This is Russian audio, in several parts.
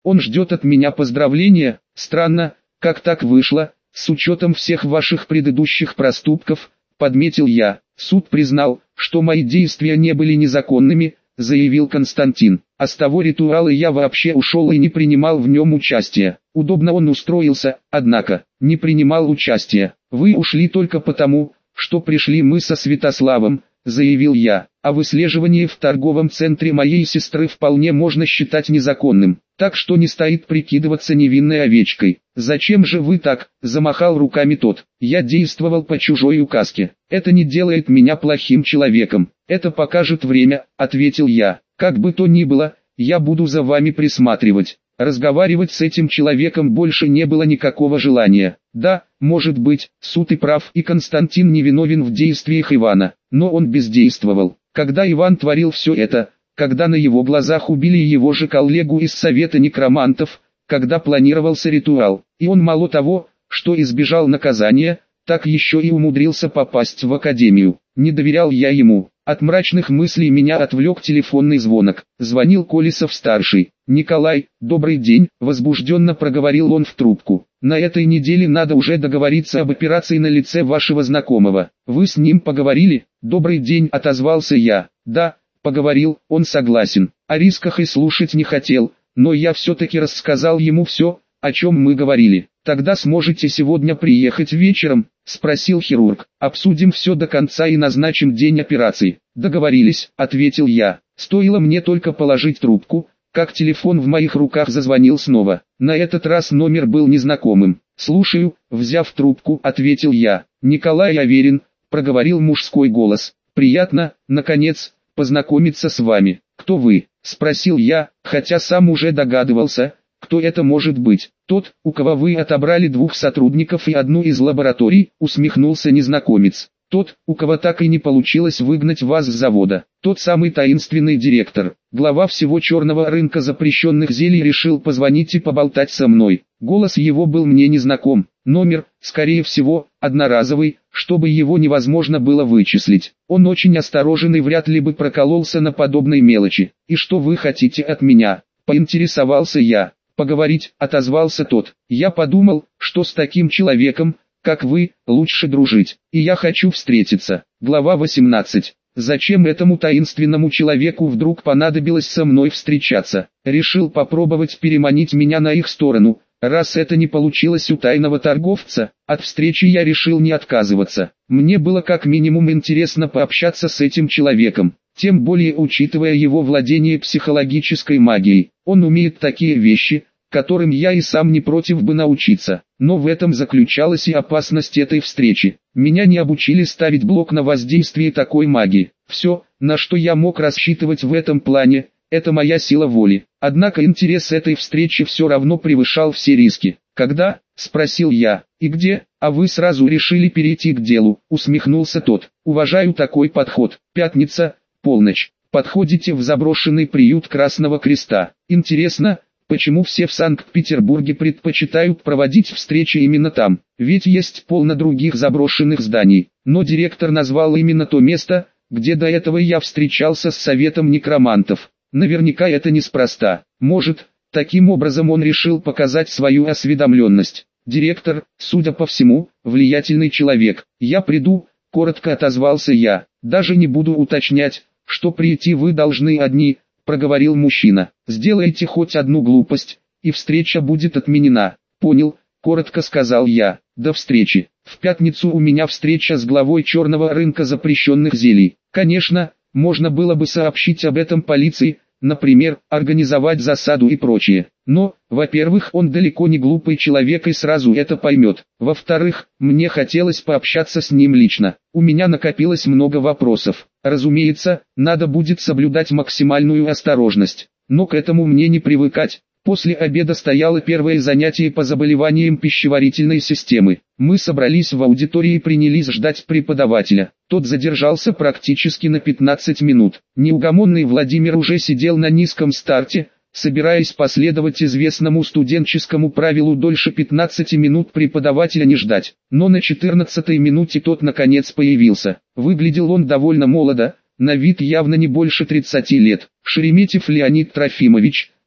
Он ждет от меня поздравления. Странно, как так вышло, с учетом всех ваших предыдущих проступков, подметил я. Суд признал, что мои действия не были незаконными, заявил Константин. А с того ритуала я вообще ушел и не принимал в нем участия. Удобно он устроился, однако, не принимал участия. Вы ушли только потому, что пришли мы со Святославом, заявил я. А выслеживание в торговом центре моей сестры вполне можно считать незаконным. Так что не стоит прикидываться невинной овечкой. Зачем же вы так, замахал руками тот. Я действовал по чужой указке. Это не делает меня плохим человеком. Это покажет время, ответил я. Как бы то ни было, я буду за вами присматривать. Разговаривать с этим человеком больше не было никакого желания. Да, может быть, суд и прав, и Константин невиновен в действиях Ивана, но он бездействовал. Когда Иван творил все это, когда на его глазах убили его же коллегу из Совета некромантов, когда планировался ритуал, и он мало того, что избежал наказания, так еще и умудрился попасть в академию. Не доверял я ему. От мрачных мыслей меня отвлек телефонный звонок. Звонил Колесов-старший. «Николай, добрый день», — возбужденно проговорил он в трубку. «На этой неделе надо уже договориться об операции на лице вашего знакомого. Вы с ним поговорили?» «Добрый день», — отозвался я. «Да, поговорил, он согласен. О рисках и слушать не хотел, но я все-таки рассказал ему все, о чем мы говорили. Тогда сможете сегодня приехать вечером?» — спросил хирург. «Обсудим все до конца и назначим день операции». «Договорились», — ответил я. Стоило мне только положить трубку, как телефон в моих руках зазвонил снова. На этот раз номер был незнакомым. «Слушаю», — взяв трубку, ответил я. «Николай Аверин», — проговорил мужской голос. «Приятно, наконец, познакомиться с вами. Кто вы?» — спросил я, хотя сам уже догадывался, кто это может быть. «Тот, у кого вы отобрали 2 сотрудников и одну из лабораторий», — усмехнулся незнакомец. «Тот, у кого так и не получилось выгнать вас с завода. Тот самый таинственный директор, глава всего черного рынка запрещенных зелий, решил позвонить и поболтать со мной. Голос его был мне незнаком. Номер, скорее всего, одноразовый, чтобы его невозможно было вычислить. Он очень осторожен и вряд ли бы прокололся на подобной мелочи. И что вы хотите от меня?» — поинтересовался я. «Поговорить», — отозвался тот. «Я подумал, что с таким человеком, как вы, лучше дружить, и я хочу встретиться». Глава 18. Зачем этому таинственному человеку вдруг понадобилось со мной встречаться? Решил попробовать переманить меня на их сторону. Раз это не получилось у тайного торговца, от встречи я решил не отказываться. Мне было как минимум интересно пообщаться с этим человеком. Тем более учитывая его владение психологической магией. Он умеет такие вещи, которым я и сам не против бы научиться. Но в этом заключалась и опасность этой встречи. Меня не обучили ставить блок на воздействие такой магии. Все, на что я мог рассчитывать в этом плане, это моя сила воли. Однако интерес этой встречи все равно превышал все риски. «Когда?» — спросил я. «И где?» «А вы сразу решили перейти к делу», — усмехнулся тот. «Уважаю такой подход. Пятница, полночь. Подходите в заброшенный приют Красного Креста. Интересно, почему все в Санкт-Петербурге предпочитают проводить встречи именно там? Ведь есть полно других заброшенных зданий. Но директор назвал именно то место, где до этого я встречался с Советом некромантов. Наверняка это неспроста. Может, таким образом он решил показать свою осведомленность. Директор, судя по всему, влиятельный человек. «Я приду», — коротко отозвался я. «Даже не буду уточнять, что прийти вы должны одни», — проговорил мужчина. «Сделайте хоть одну глупость, и встреча будет отменена». «Понял», — коротко сказал я. «До встречи. В пятницу у меня встреча с главой черного рынка запрещенных зелий. Конечно, можно было бы сообщить об этом полиции, например, организовать засаду и прочее. Но, во-первых, он далеко не глупый человек и сразу это поймет. Во-вторых, мне хотелось пообщаться с ним лично. У меня накопилось много вопросов. Разумеется, надо будет соблюдать максимальную осторожность. Но к этому мне не привыкать. После обеда стояло первое занятие по заболеваниям пищеварительной системы. Мы собрались в аудитории и принялись ждать преподавателя. Тот задержался практически на 15 минут. Неугомонный Владимир уже сидел на низком старте, собираясь последовать известному студенческому правилу дольше 15 минут преподавателя не ждать. Но на 14-й минуте тот наконец появился. Выглядел он довольно молодо, на вид явно не больше 30 лет. Шереметьев Леонид Трофимович,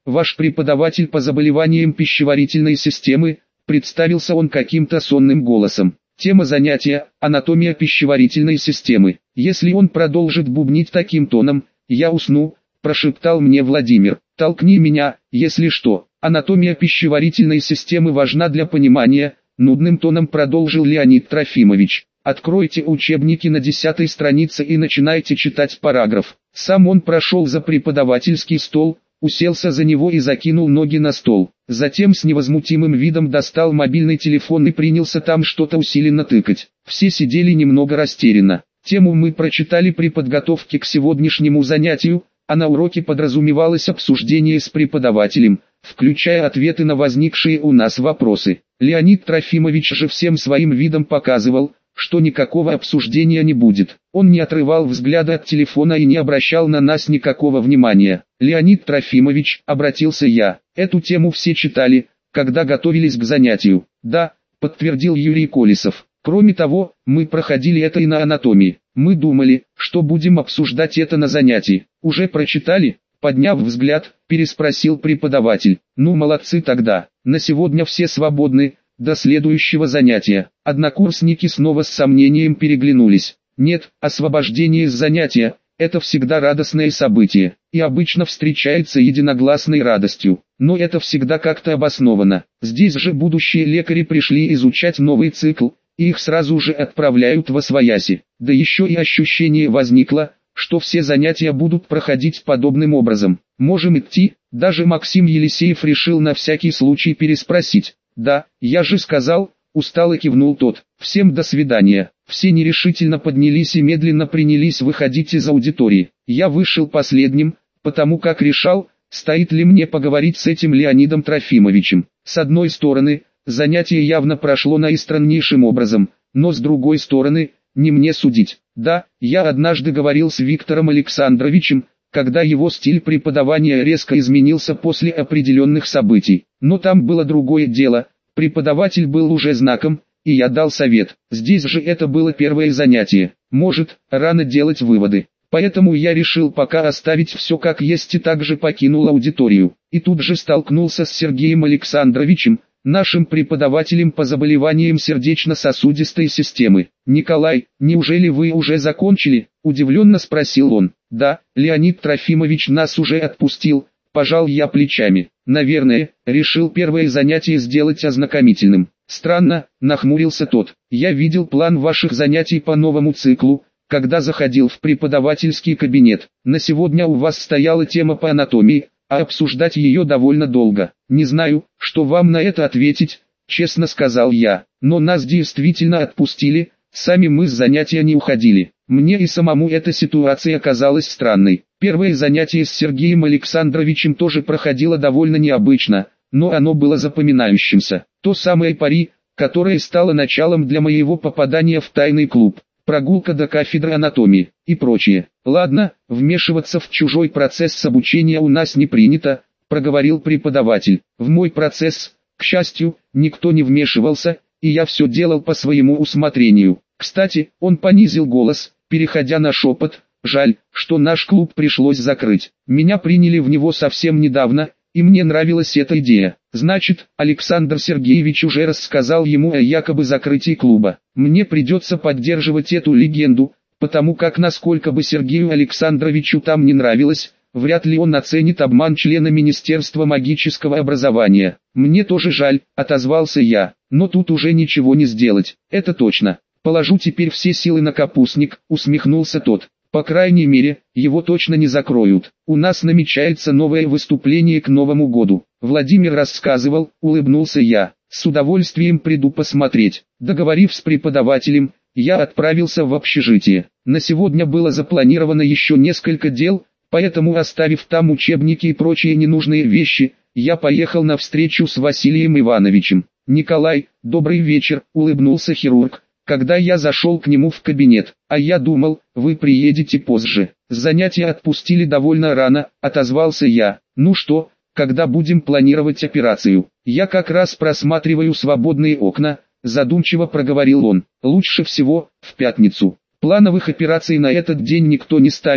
ваш преподаватель по заболеваниям пищеварительной системы», представился он каким-то сонным голосом. Тема занятия – анатомия пищеварительной системы. Если он продолжит бубнить таким тоном, я усну, прошептал мне Владимир. Толкни меня, если что. Анатомия пищеварительной системы важна для понимания, нудным тоном продолжил Леонид Трофимович. Откройте учебники на 10-й странице и начинайте читать параграф. Сам он прошел за преподавательский стол, уселся за него и закинул ноги на стол. Затем с невозмутимым видом достал мобильный телефон и принялся там что-то усиленно тыкать. Все сидели немного растерянно. Тему мы прочитали при подготовке к сегодняшнему занятию, а на уроке подразумевалось обсуждение с преподавателем, включая ответы на возникшие у нас вопросы. Леонид Трофимович же всем своим видом показывал, что никакого обсуждения не будет. Он не отрывал взгляда от телефона и не обращал на нас никакого внимания. «Леонид Трофимович», — обратился я, — «эту тему все читали, когда готовились к занятию». «Да», — подтвердил Юрий Колесов. «Кроме того, мы проходили это и на анатомии. Мы думали, что будем обсуждать это на занятии». «Уже прочитали?» — подняв взгляд, переспросил преподаватель. «Ну молодцы тогда, на сегодня все свободны. До следующего занятия». Однокурсники снова с сомнением переглянулись. Нет, освобождение с занятия – это всегда радостное событие, и обычно встречается единогласной радостью. Но это всегда как-то обосновано. Здесь же будущие лекари пришли изучать новый цикл, и их сразу же отправляют восвояси. Да еще и ощущение возникло, что все занятия будут проходить подобным образом. «Можем идти?» Даже Максим Елисеев решил на всякий случай переспросить. «Да, я же сказал», — устало кивнул тот. «Всем до свидания». Все нерешительно поднялись и медленно принялись выходить из аудитории. Я вышел последним, потому как решал, стоит ли мне поговорить с этим Леонидом Трофимовичем. С одной стороны, занятие явно прошло наистраннейшим образом, но с другой стороны, не мне судить. Да, я однажды говорил с Виктором Александровичем, когда его стиль преподавания резко изменился после определенных событий. Но там было другое дело, преподаватель был уже знаком, и я дал совет. Здесь же это было первое занятие. Может, рано делать выводы. Поэтому я решил пока оставить все как есть и также покинул аудиторию. И тут же столкнулся с Сергеем Александровичем, нашим преподавателем по заболеваниям сердечно-сосудистой системы. «Николай, неужели вы уже закончили?» – удивленно спросил он. «Да, Леонид Трофимович нас уже отпустил», – пожал я плечами. «Наверное, решил первое занятие сделать ознакомительным». «Странно», – нахмурился тот. «Я видел план ваших занятий по новому циклу, когда заходил в преподавательский кабинет. На сегодня у вас стояла тема по анатомии, а обсуждать ее довольно долго. Не знаю, что вам на это ответить», – честно сказал я. «Но нас действительно отпустили, сами мы с занятия не уходили. Мне и самому эта ситуация казалась странной. Первое занятие с Сергеем Александровичем тоже проходило довольно необычно, но оно было запоминающимся. То самое пари, которое стало началом для моего попадания в тайный клуб, прогулка до кафедры анатомии и прочее. Ладно, вмешиваться в чужой процесс обучения у нас не принято», – проговорил преподаватель. «В мой процесс, к счастью, никто не вмешивался, и я все делал по своему усмотрению. Кстати», – он понизил голос, переходя на шепот, «жаль, что наш клуб пришлось закрыть. Меня приняли в него совсем недавно, и мне нравилась эта идея». «Значит, Александр Сергеевич уже рассказал ему о якобы закрытии клуба. Мне придется поддерживать эту легенду, потому как насколько бы Сергею Александровичу там не нравилось, вряд ли он оценит обман члена Министерства магического образования». «Мне тоже жаль», – отозвался я, – «но тут уже ничего не сделать, это точно. Положу теперь все силы на капустник», – усмехнулся тот. «По крайней мере, его точно не закроют. У нас намечается новое выступление к Новому году». Владимир рассказывал, улыбнулся я. «С удовольствием приду посмотреть». Договорив с преподавателем, я отправился в общежитие. На сегодня было запланировано еще несколько дел, поэтому, оставив там учебники и прочие ненужные вещи, я поехал на встречу с Василием Ивановичем. «Николай, добрый вечер», – улыбнулся хирург, когда я зашел к нему в кабинет. «А я думал, вы приедете позже». «Занятия отпустили довольно рано», – отозвался я. «Ну что, когда будем планировать операцию?» «Я как раз просматриваю свободные окна», – задумчиво проговорил он. «Лучше всего в пятницу. Плановых операций на этот день никто не ставит,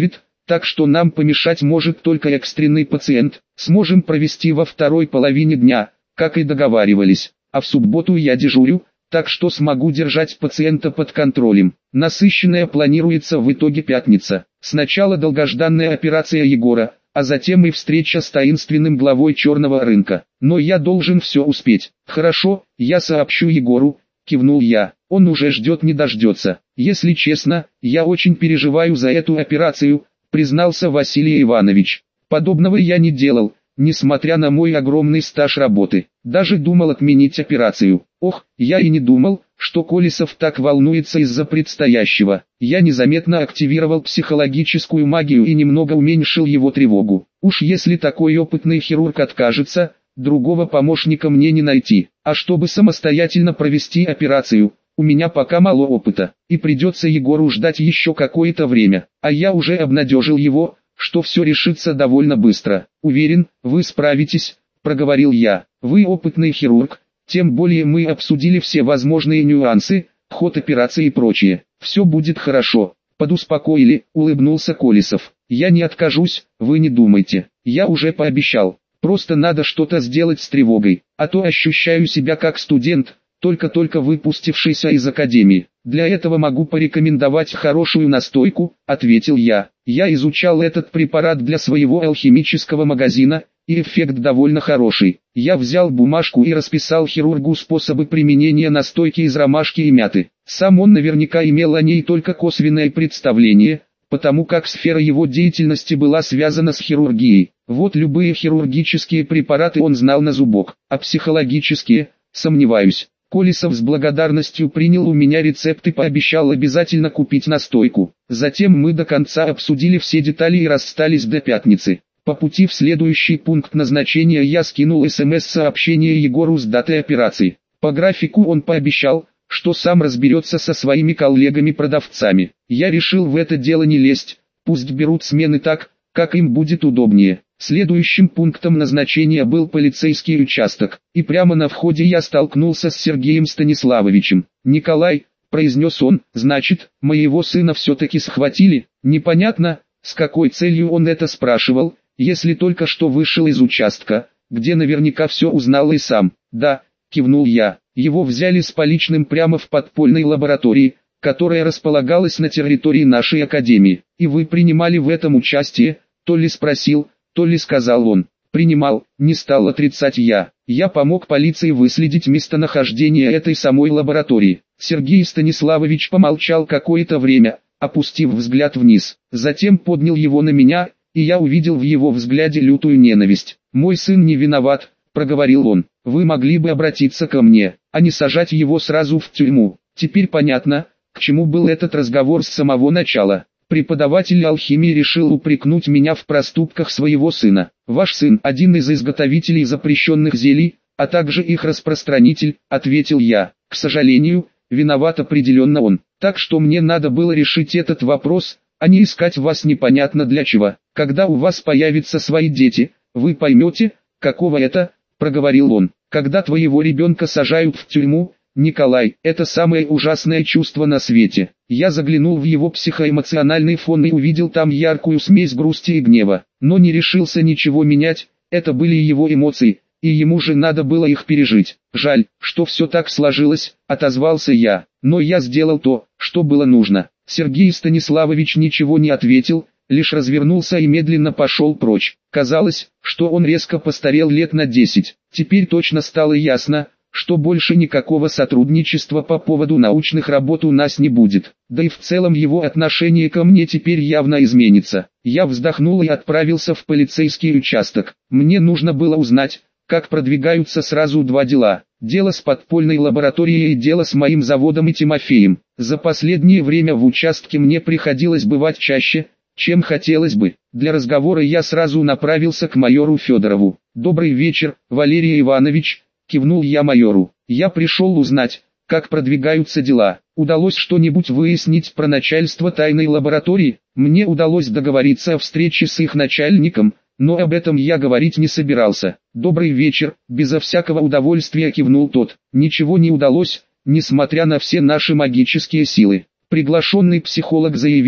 так что нам помешать может только экстренный пациент. Сможем провести во второй половине дня, как и договаривались, а в субботу я дежурю, так что смогу держать пациента под контролем. Насыщенная планируется в итоге пятница. Сначала долгожданная операция Егора, а затем и встреча с таинственным главой черного рынка. Но я должен все успеть. Хорошо, я сообщу Егору, кивнул я. Он уже ждет не дождется. Если честно, я очень переживаю за эту операцию, признался Василий Иванович. Подобного я не делал, несмотря на мой огромный стаж работы. Даже думал отменить операцию. Ох, я и не думал, что Колесов так волнуется из-за предстоящего. Я незаметно активировал психологическую магию и немного уменьшил его тревогу. Уж если такой опытный хирург откажется, другого помощника мне не найти. А чтобы самостоятельно провести операцию, у меня пока мало опыта, и придется Егору ждать еще какое-то время. А я уже обнадежил его, что все решится довольно быстро. Уверен, вы справитесь, проговорил я. Вы опытный хирург, тем более мы обсудили все возможные нюансы, ход операции и прочее. Все будет хорошо. Подуспокоили, улыбнулся Колесов. Я не откажусь, вы не думайте. Я уже пообещал. Просто надо что-то сделать с тревогой, а то ощущаю себя как студент, только-только выпустившийся из академии. Для этого могу порекомендовать хорошую настойку, ответил я. Я изучал этот препарат для своего алхимического магазина, и эффект довольно хороший. Я взял бумажку и расписал хирургу способы применения настойки из ромашки и мяты. Сам он наверняка имел о ней только косвенное представление, потому как сфера его деятельности была связана с хирургией. Вот любые хирургические препараты он знал на зубок, а психологические, сомневаюсь. Колесов с благодарностью принял у меня рецепт и пообещал обязательно купить настойку. Затем мы до конца обсудили все детали и расстались до пятницы. По пути в следующий пункт назначения я скинул СМС-сообщение Егору с датой операции. По графику он пообещал, что сам разберется со своими коллегами-продавцами. Я решил в это дело не лезть, пусть берут смены так, как им будет удобнее. Следующим пунктом назначения был полицейский участок, и прямо на входе я столкнулся с Сергеем Станиславовичем. «Николай», — произнес он, — «значит, моего сына все-таки схватили?» Непонятно, с какой целью он это спрашивал, если только что вышел из участка, где наверняка все узнал и сам. «Да», — кивнул я, — «его взяли с поличным прямо в подпольной лаборатории, которая располагалась на территории нашей академии. И вы принимали в этом участие?» То ли спросил, то ли сказал он. «Принимал», не стал отрицать я. Я помог полиции выследить местонахождение этой самой лаборатории. Сергей Станиславович помолчал какое-то время, опустив взгляд вниз. Затем поднял его на меня, и я увидел в его взгляде лютую ненависть. «Мой сын не виноват», — проговорил он. «Вы могли бы обратиться ко мне, а не сажать его сразу в тюрьму». Теперь понятно, к чему был этот разговор с самого начала. Преподаватель алхимии решил упрекнуть меня в проступках своего сына. «Ваш сын – один из изготовителей запрещенных зелий, а также их распространитель», – ответил я. «К сожалению, виноват определенно он. Так что мне надо было решить этот вопрос, а не искать вас непонятно для чего. Когда у вас появятся свои дети, вы поймете, каково это», – проговорил он. «Когда твоего ребенка сажают в тюрьму, Николай, это самое ужасное чувство на свете». Я заглянул в его психоэмоциональный фон и увидел там яркую смесь грусти и гнева, но не решился ничего менять, это были его эмоции, и ему же надо было их пережить. «Жаль, что все так сложилось», — отозвался я, — «но я сделал то, что было нужно». Сергей Станиславович ничего не ответил, лишь развернулся и медленно пошел прочь. Казалось, что он резко постарел лет на 10. Теперь точно стало ясно, что больше никакого сотрудничества по поводу научных работ у нас не будет. Да и в целом его отношение ко мне теперь явно изменится. Я вздохнул и отправился в полицейский участок. Мне нужно было узнать, как продвигаются сразу два дела. Дело с подпольной лабораторией и дело с моим заводом и Тимофеем. За последнее время в участке мне приходилось бывать чаще, чем хотелось бы. Для разговора я сразу направился к майору Федорову. «Добрый вечер, Валерий Иванович», — кивнул я майору. «Я пришел узнать, как продвигаются дела. Удалось что-нибудь выяснить про начальство тайной лаборатории?» Мне удалось договориться о встрече с их начальником, но об этом я говорить не собирался. «Добрый вечер», — безо всякого удовольствия кивнул тот. «Ничего не удалось, несмотря на все наши магические силы. Приглашенный психолог заявил,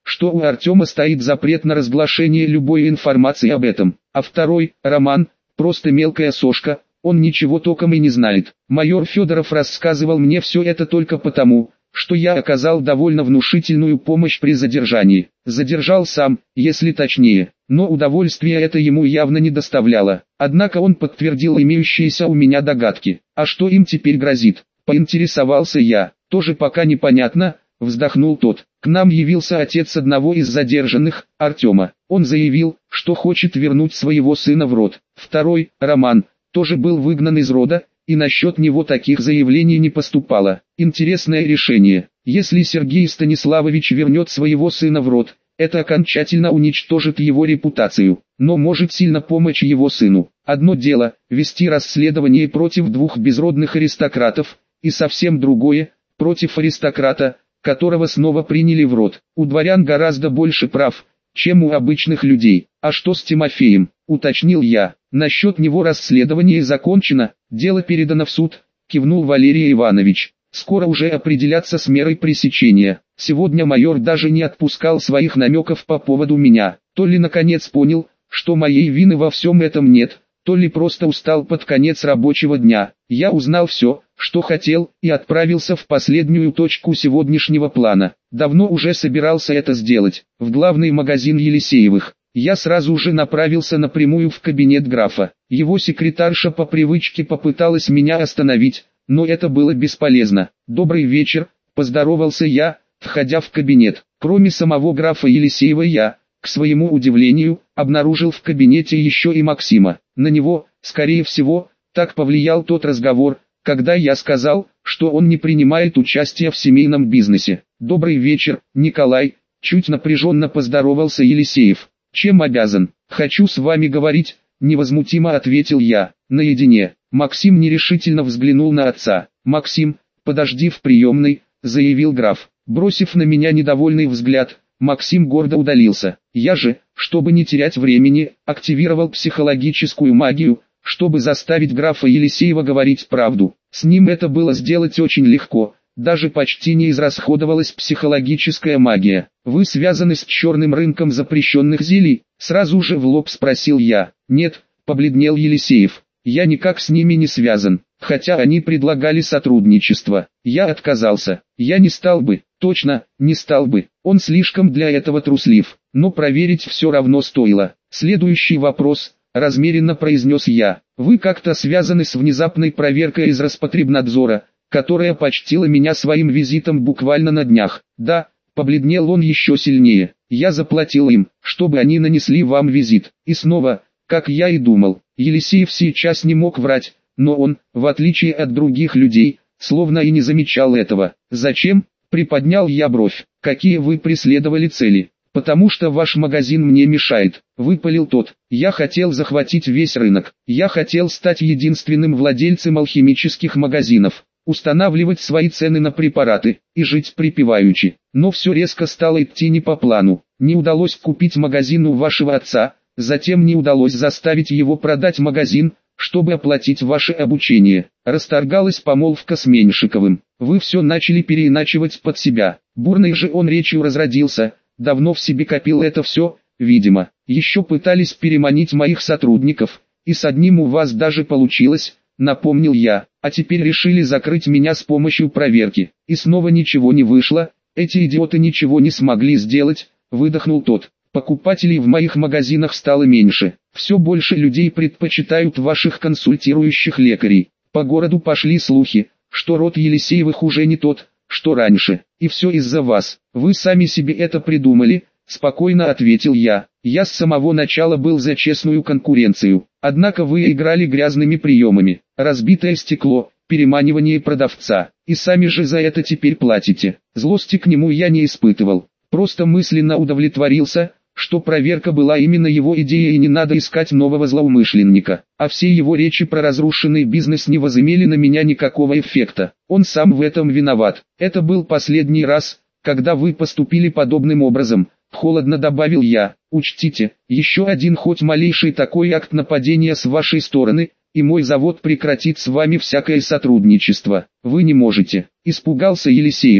что у Артема стоит запрет на разглашение любой информации об этом. А второй, Роман, просто мелкая сошка, он ничего толком и не знает. Майор Федоров рассказывал мне все это только потому, что я оказал довольно внушительную помощь при задержании. Задержал сам, если точнее, но удовольствия это ему явно не доставляло. Однако он подтвердил имеющиеся у меня догадки. А что им теперь грозит? Поинтересовался я. Тоже пока непонятно, вздохнул тот. К нам явился отец одного из задержанных, Артема. Он заявил, что хочет вернуть своего сына в род. Второй, Роман, тоже был выгнан из рода, и насчет него таких заявлений не поступало. Интересное решение. Если Сергей Станиславович вернет своего сына в род, это окончательно уничтожит его репутацию, но может сильно помочь его сыну. Одно дело – вести расследование против двух безродных аристократов, и совсем другое – против аристократа, которого снова приняли в род. У дворян гораздо больше прав, чем у обычных людей. А что с Тимофеем, уточнил я. Насчет него расследование закончено, дело передано в суд, кивнул Валерий Иванович. Скоро уже определяться с мерой пресечения. Сегодня майор даже не отпускал своих намеков по поводу меня. То ли наконец понял, что моей вины во всем этом нет, то ли просто устал под конец рабочего дня. Я узнал все, что хотел, и отправился в последнюю точку сегодняшнего плана. Давно уже собирался это сделать, в главный магазин Елисеевых. Я сразу же направился напрямую в кабинет графа. Его секретарша по привычке попыталась меня остановить, но это было бесполезно. «Добрый вечер», – поздоровался я, входя в кабинет. Кроме самого графа Елисеева я, к своему удивлению, обнаружил в кабинете еще и Максима. На него, скорее всего, так повлиял тот разговор, когда я сказал, что он не принимает участия в семейном бизнесе. «Добрый вечер, Николай», – чуть напряженно поздоровался Елисеев. «Чем обязан? Хочу с вами говорить», – невозмутимо ответил я. «Наедине». Максим нерешительно взглянул на отца. «Максим, подожди в приемной», – заявил граф. Бросив на меня недовольный взгляд, Максим гордо удалился. Я же, чтобы не терять времени, активировал психологическую магию, чтобы заставить графа Елисеева говорить правду. С ним это было сделать очень легко, даже почти не израсходовалась психологическая магия. «Вы связаны с черным рынком запрещенных зелий?» – сразу же в лоб спросил я. «Нет», – побледнел Елисеев. «Я никак с ними не связан, хотя они предлагали сотрудничество. Я отказался. Я не стал бы, точно, не стал бы. Он слишком для этого труслив, но проверить все равно стоило». «Следующий вопрос», – размеренно произнес я. «Вы как-то связаны с внезапной проверкой из Роспотребнадзора, которая почтила меня своим визитом буквально на днях?» «Да», – побледнел он еще сильнее. «Я заплатил им, чтобы они нанесли вам визит». И снова, как я и думал, Елисеев сейчас не мог врать, но он, в отличие от других людей, словно и не замечал этого. «Зачем?» – приподнял я бровь. «Какие вы преследовали цели?» «Потому что ваш магазин мне мешает», – выпалил тот. «Я хотел захватить весь рынок. Я хотел стать единственным владельцем алхимических магазинов, устанавливать свои цены на препараты и жить припеваючи. Но все резко стало идти не по плану. Не удалось купить магазин у вашего отца, затем не удалось заставить его продать магазин, чтобы оплатить ваше обучение. Расторгалась помолвка с Меньшиковым. Вы все начали переиначивать под себя». Бурной же он речью разродился. Давно в себе копил это все, видимо. Еще пытались переманить моих сотрудников, и с одним у вас даже получилось, напомнил я. А теперь решили закрыть меня с помощью проверки. И снова ничего не вышло. Эти идиоты ничего не смогли сделать, выдохнул тот. Покупателей в моих магазинах стало меньше. Все больше людей предпочитают ваших консультирующих лекарей. По городу пошли слухи, что род Елисеевых уже не тот, что раньше. И все из-за вас. Вы сами себе это придумали, спокойно ответил я. Я с самого начала был за честную конкуренцию. Однако вы играли грязными приемами. Разбитое стекло, переманивание продавца. И сами же за это теперь платите. Злости к нему я не испытывал. Просто мысленно удовлетворился, что проверка была именно его идеей и не надо искать нового злоумышленника. А все его речи про разрушенный бизнес не возымели на меня никакого эффекта. Он сам в этом виноват. Это был последний раз, когда вы поступили подобным образом, холодно добавил я. Учтите, еще один хоть малейший такой акт нападения с вашей стороны, и мой завод прекратит с вами всякое сотрудничество. Вы не можете. Испугался Елисеев.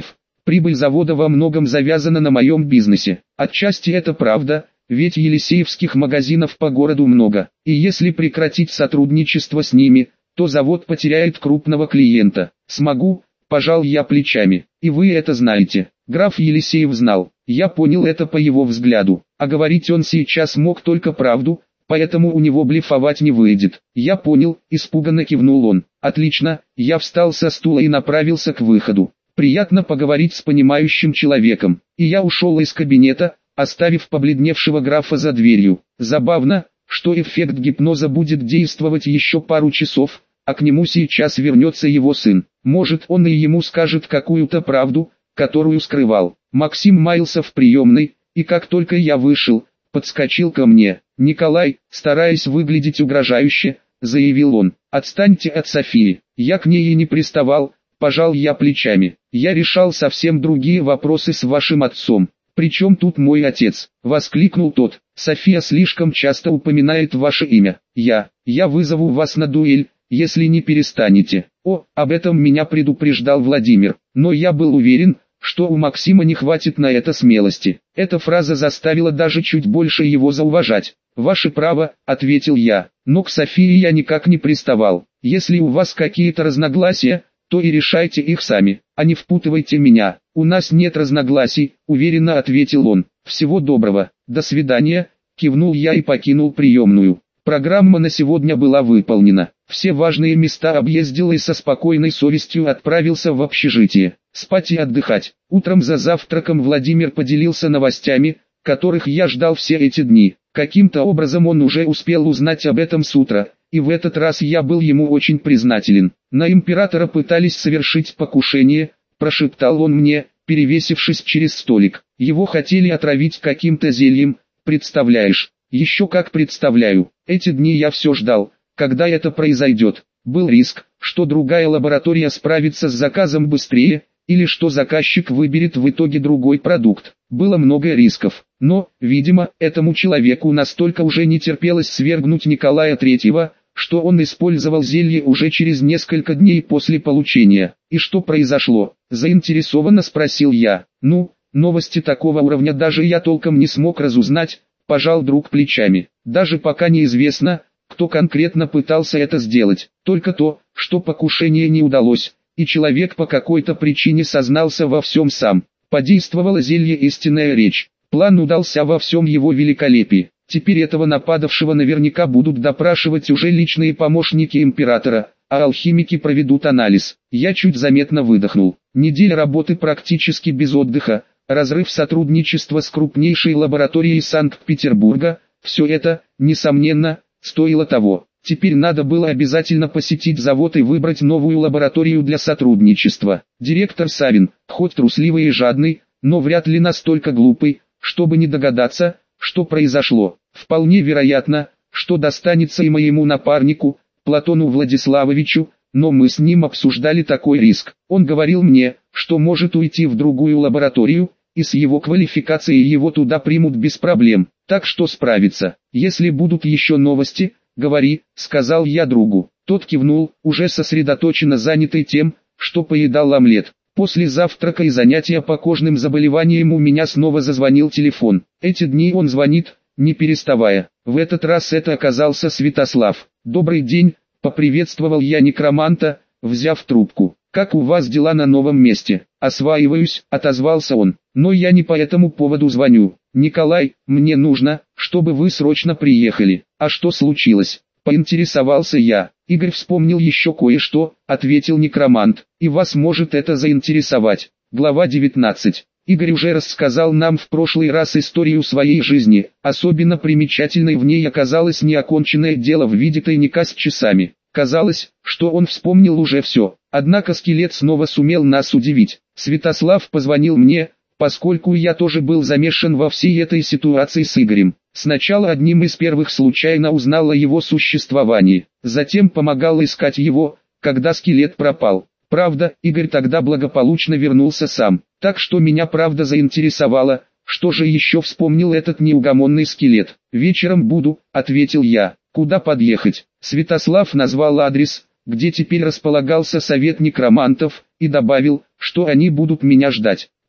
Прибыль завода во многом завязана на моем бизнесе. Отчасти это правда, ведь елисеевских магазинов по городу много, и если прекратить сотрудничество с ними, то завод потеряет крупного клиента. Смогу, пожал я плечами, и вы это знаете. Граф Елисеев знал, я понял это по его взгляду, а говорить он сейчас мог только правду, поэтому у него блефовать не выйдет. Я понял, испуганно кивнул он. Отлично, я встал со стула и направился к выходу. Приятно поговорить с понимающим человеком, и я ушел из кабинета, оставив побледневшего графа за дверью. Забавно, что эффект гипноза будет действовать еще пару часов, а к нему сейчас вернется его сын. Может, он и ему скажет какую-то правду, которую скрывал. Максим маялся в приемной, и как только я вышел, подскочил ко мне. «Николай, стараясь выглядеть угрожающе, заявил он, отстаньте от Софии». Я к ней и не приставал, пожал я плечами. Я решал совсем другие вопросы с вашим отцом. «Причем тут мой отец?» — воскликнул тот. «София слишком часто упоминает ваше имя. Я вызову вас на дуэль, если не перестанете». Об этом меня предупреждал Владимир, но я был уверен, что у Максима не хватит на это смелости. Эта фраза заставила даже чуть больше его зауважать. «Ваше право», — ответил я, — «но к Софии я никак не приставал. Если у вас какие-то разногласия, то и решайте их сами, а не впутывайте меня». «У нас нет разногласий», — уверенно ответил он. «Всего доброго, до свидания», — кивнул я и покинул приемную. Программа на сегодня была выполнена. Все важные места объездил и со спокойной совестью отправился в общежитие. Спать и отдыхать. Утром за завтраком Владимир поделился новостями, которых я ждал все эти дни. Каким-то образом он уже успел узнать об этом с утра, и в этот раз я был ему очень признателен. «На императора пытались совершить покушение», — прошептал он мне, перевесившись через столик. «Его хотели отравить каким-то зельем, представляешь?» «Еще как представляю. Эти дни я все ждал, когда это произойдет. Был риск, что другая лаборатория справится с заказом быстрее, или что заказчик выберет в итоге другой продукт. Было много рисков, но, видимо, этому человеку настолько уже не терпелось свергнуть Николая III, что он использовал зелье уже через несколько дней после получения». «И что произошло?» – заинтересованно спросил я. Новости такого уровня даже я толком не смог разузнать, пожал друг плечами. Даже пока неизвестно, кто конкретно пытался это сделать. Только то, что покушение не удалось, и человек по какой-то причине сознался во всем сам. Подействовало зелье «Истинная речь». План удался во всем его великолепии. Теперь этого нападавшего наверняка будут допрашивать уже личные помощники императора, а алхимики проведут анализ. Я чуть заметно выдохнул. Неделя работы практически без отдыха, разрыв сотрудничества с крупнейшей лабораторией Санкт-Петербурга, все это, несомненно, стоило того. Теперь надо было обязательно посетить завод и выбрать новую лабораторию для сотрудничества. Директор Савин, хоть трусливый и жадный, но вряд ли настолько глупый, чтобы не догадаться, что произошло. Вполне вероятно, что достанется и моему напарнику, Платону Владиславовичу, но мы с ним обсуждали такой риск. Он говорил мне, что может уйти в другую лабораторию, и с его квалификацией его туда примут без проблем, так что справится. «Если будут еще новости, говори», — сказал я другу. Тот кивнул, уже сосредоточенно занятый тем, что поедал омлет. После завтрака и занятия по кожным заболеваниям у меня снова зазвонил телефон. Эти дни он звонит, не переставая. В этот раз это оказался Святослав. «Добрый день», — поприветствовал я некроманта, взяв трубку. «Как у вас дела на новом месте?» «Осваиваюсь», — отозвался он. «Но я не по этому поводу звоню. Николай, мне нужно, чтобы вы срочно приехали». «А что случилось?» — поинтересовался я. «Игорь вспомнил еще кое-что», — ответил некромант. «И вас может это заинтересовать». Глава 19. Игорь уже рассказал нам в прошлый раз историю своей жизни. Особенно примечательной в ней оказалось неоконченное дело в виде тайника с часами. Казалось, что он вспомнил уже все. Однако скелет снова сумел нас удивить. Святослав позвонил мне, поскольку я тоже был замешан во всей этой ситуации с Игорем. Сначала одним из первых случайно узнал о его существовании, затем помогал искать его, когда скелет пропал. Правда, Игорь тогда благополучно вернулся сам, так что меня правда заинтересовало, что же еще вспомнил этот неугомонный скелет. «Вечером буду», — ответил я. «Куда подъехать?» Святослав назвал адрес, где теперь располагался совет некромантов, и добавил, что они будут меня ждать.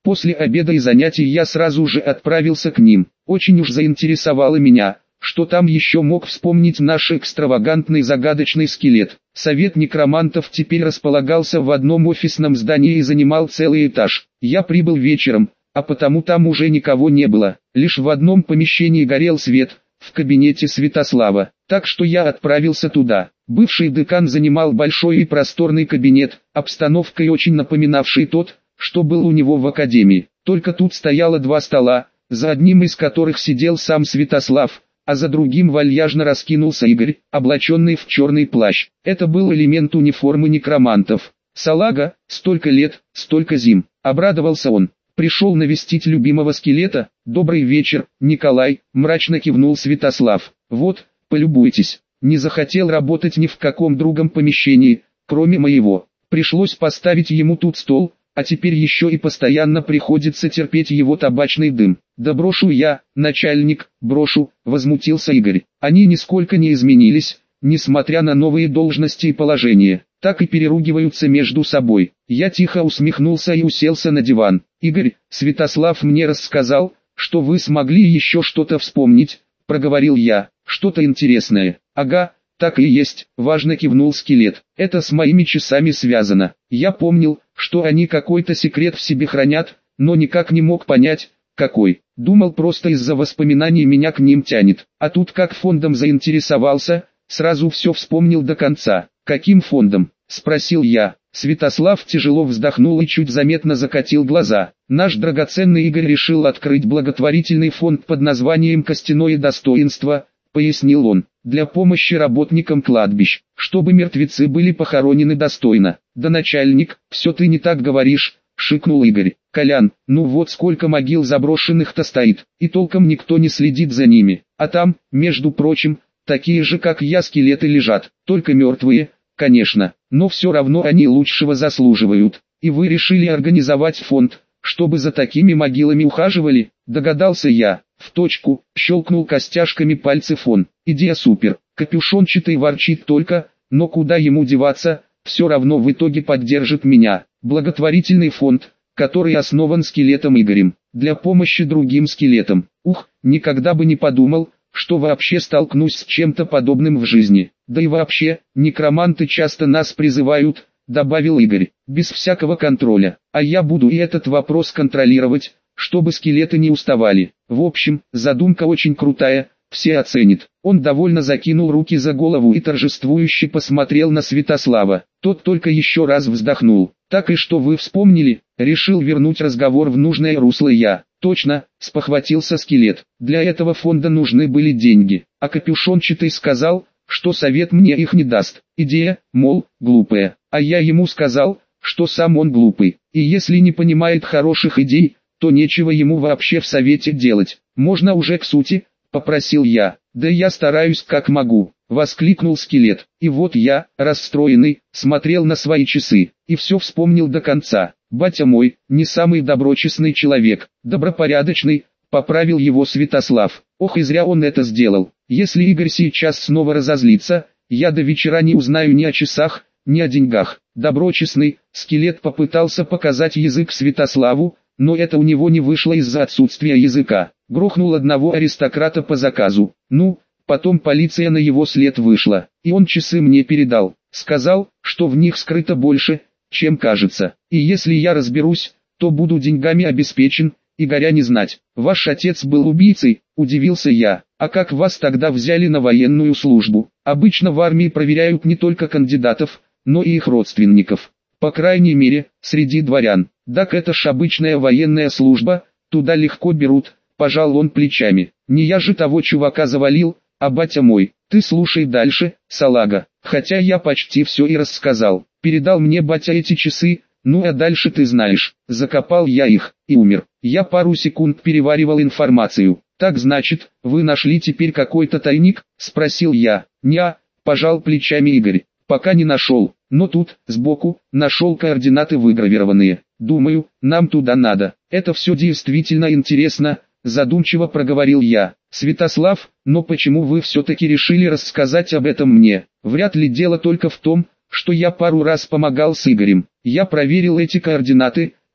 После обеда и занятий я сразу же отправился к ним. Очень уж заинтересовало меня, что там еще мог вспомнить наш экстравагантный загадочный скелет. Совет некромантов теперь располагался в одном офисном здании и занимал целый этаж. Я прибыл вечером, а потому там уже никого не было. Лишь в одном помещении горел свет, в кабинете Святослава. Так что я отправился туда. Бывший декан занимал большой и просторный кабинет, обстановкой очень напоминавший тот, что был у него в академии. Только тут стояло два стола, за одним из которых сидел сам Святослав, а за другим вальяжно раскинулся Игорь, облаченный в черный плащ. Это был элемент униформы некромантов. «Салага, столько лет, столько зим», — обрадовался он. «Пришел навестить любимого скелета? Добрый вечер, Николай», — мрачно кивнул Святослав. «Вот, полюбуйтесь. Не захотел работать ни в каком другом помещении, кроме моего. Пришлось поставить ему тут стол, а теперь еще и постоянно приходится терпеть его табачный дым». «Да брошу я, начальник, брошу», — возмутился Игорь. Они нисколько не изменились, несмотря на новые должности и положения. Так и переругиваются между собой. Я тихо усмехнулся и уселся на диван. «Игорь, Святослав мне рассказал, что вы смогли еще что-то вспомнить», — проговорил я. «Что-то интересное». «Ага, так и есть», — важно кивнул скелет. «Это с моими часами связано. Я помнил, что они какой-то секрет в себе хранят, но никак не мог понять, какой. Думал, просто из-за воспоминаний меня к ним тянет. А тут как фондом заинтересовался, сразу все вспомнил до конца». «Каким фондом?» — спросил я. Святослав тяжело вздохнул и чуть заметно закатил глаза. «Наш драгоценный Игорь решил открыть благотворительный фонд под названием «Костяное достоинство», — пояснил он, «для помощи работникам кладбищ, чтобы мертвецы были похоронены достойно». «Да начальник, все ты не так говоришь», — шикнул Игорь. «Колян, ну вот сколько могил заброшенных-то стоит, и толком никто не следит за ними. А там, между прочим, такие же как я скелеты лежат, только мертвые, конечно, но все равно они лучшего заслуживают. И вы решили организовать фонд, чтобы за такими могилами ухаживали?» Догадался я. «В точку», — щелкнул костяшками пальцев он. «Идея супер». Капюшончатый ворчит только, но куда ему деваться, все равно в итоге поддержит меня. Благотворительный фонд, который основан скелетом Игорем, для помощи другим скелетам. Ух, никогда бы не подумал, что вообще столкнусь с чем-то подобным в жизни. Да и вообще, некроманты часто нас призывают, добавил Игорь, без всякого контроля. А я буду и этот вопрос контролировать, чтобы скелеты не уставали. В общем, задумка очень крутая, все оценят. Он довольно закинул руки за голову и торжествующе посмотрел на Святослава. Тот только еще раз вздохнул. «Так и что вы вспомнили?» Решил вернуть разговор в нужное русло я. «Точно», — спохватился скелет. «Для этого фонда нужны были деньги, а капюшончатый сказал, что совет мне их не даст. Идея, мол, глупая. А я ему сказал, что сам он глупый, и если не понимает хороших идей, то нечего ему вообще в совете делать. Можно уже к сути?» — попросил я. «Да я стараюсь как могу», — воскликнул скелет. И вот я, расстроенный, смотрел на свои часы, и все вспомнил до конца. «Батя мой, не самый доброчестный человек, добропорядочный», — поправил его Святослав. «Ох, и зря он это сделал. Если Игорь сейчас снова разозлится, я до вечера не узнаю ни о часах, ни о деньгах». Доброчестный, скелет попытался показать язык Святославу, но это у него не вышло из-за отсутствия языка. Грохнул одного аристократа по заказу. Ну, потом полиция на его след вышла, и он часы мне передал. Сказал, что в них скрыто больше, чем кажется. И если я разберусь, то буду деньгами обеспечен, Игоря не знать. «Ваш отец был убийцей», — удивился я. «А как вас тогда взяли на военную службу?» «Обычно в армии проверяют не только кандидатов, но и их родственников. По крайней мере, среди дворян. Так это ж обычная военная служба, туда легко берут», — пожал он плечами. «Не я же того чувака завалил, а батя мой. Ты слушай дальше, салага. Хотя я почти все и рассказал. Передал мне батя эти часы, ну а дальше ты знаешь. Закопал я их, и умер». Я пару секунд переваривал информацию. «Так значит, вы нашли теперь какой-то тайник?» — спросил я. «Неа», — пожал плечами Игорь. «Пока не нашел, но тут, сбоку, нашел координаты выгравированные. Думаю, нам туда надо. Это все действительно интересно», — задумчиво проговорил я. «Святослав, но почему вы все-таки решили рассказать об этом мне? Вряд ли дело только в том, что я пару раз помогал с Игорем. Я проверил эти координаты,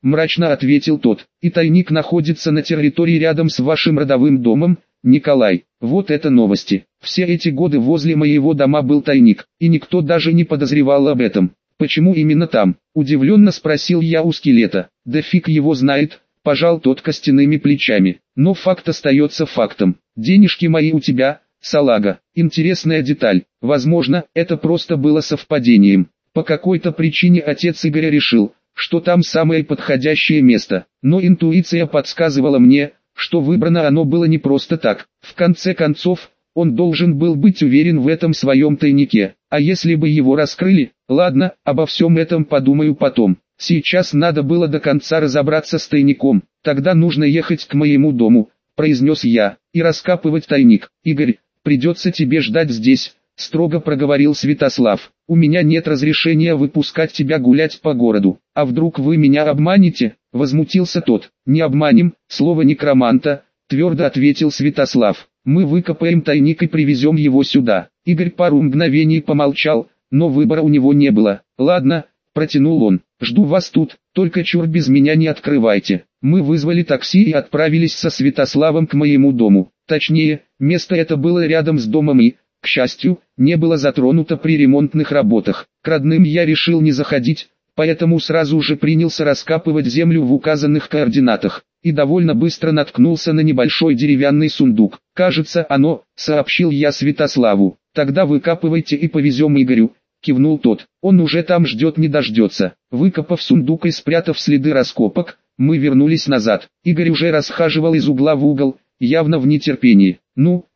мрачно ответил тот. И тайник находится на территории рядом с вашим родовым домом, Николай. Вот это новости. Все эти годы возле моего дома был тайник, и никто даже не подозревал об этом. Почему именно там? Удивленно спросил я у скелета. Да фиг его знает, пожал тот костяными плечами. Но факт остается фактом. Денежки мои у тебя, салага. Интересная деталь. Возможно, это просто было совпадением. По какой-то причине отец Игоря решил, что там самое подходящее место. Но интуиция подсказывала мне, что выбрано оно было не просто так. В конце концов, он должен был быть уверен в этом своем тайнике. А если бы его раскрыли? Ладно, обо всем этом подумаю потом. Сейчас надо было до конца разобраться с тайником. Тогда нужно ехать к моему дому, произнес я, и раскапывать тайник. Игорь, придется тебе ждать здесь, строго проговорил Святослав. У меня нет разрешения выпускать тебя гулять по городу. А вдруг вы меня обманете? Возмутился тот. Не обманем, слово некроманта, твердо ответил Святослав. Мы выкопаем тайник и привезем его сюда. Игорь пару мгновений помолчал, но выбора у него не было. Ладно, протянул он. Жду вас тут, только чур без меня не открывайте. Мы вызвали такси и отправились со Святославом к моему дому. Точнее, место это было рядом с домом и, к счастью, не было затронуто при ремонтных работах. К родным я решил не заходить, поэтому сразу же принялся раскапывать землю в указанных координатах, и довольно быстро наткнулся на небольшой деревянный сундук. «Кажется, оно», — сообщил я Святославу. «Тогда выкапывайте и повезем Игорю», — кивнул тот. «Он уже там ждет не дождется». Выкопав сундук и спрятав следы раскопок, мы вернулись назад. Игорь уже расхаживал из угла в угол, явно в нетерпении. «Ну»,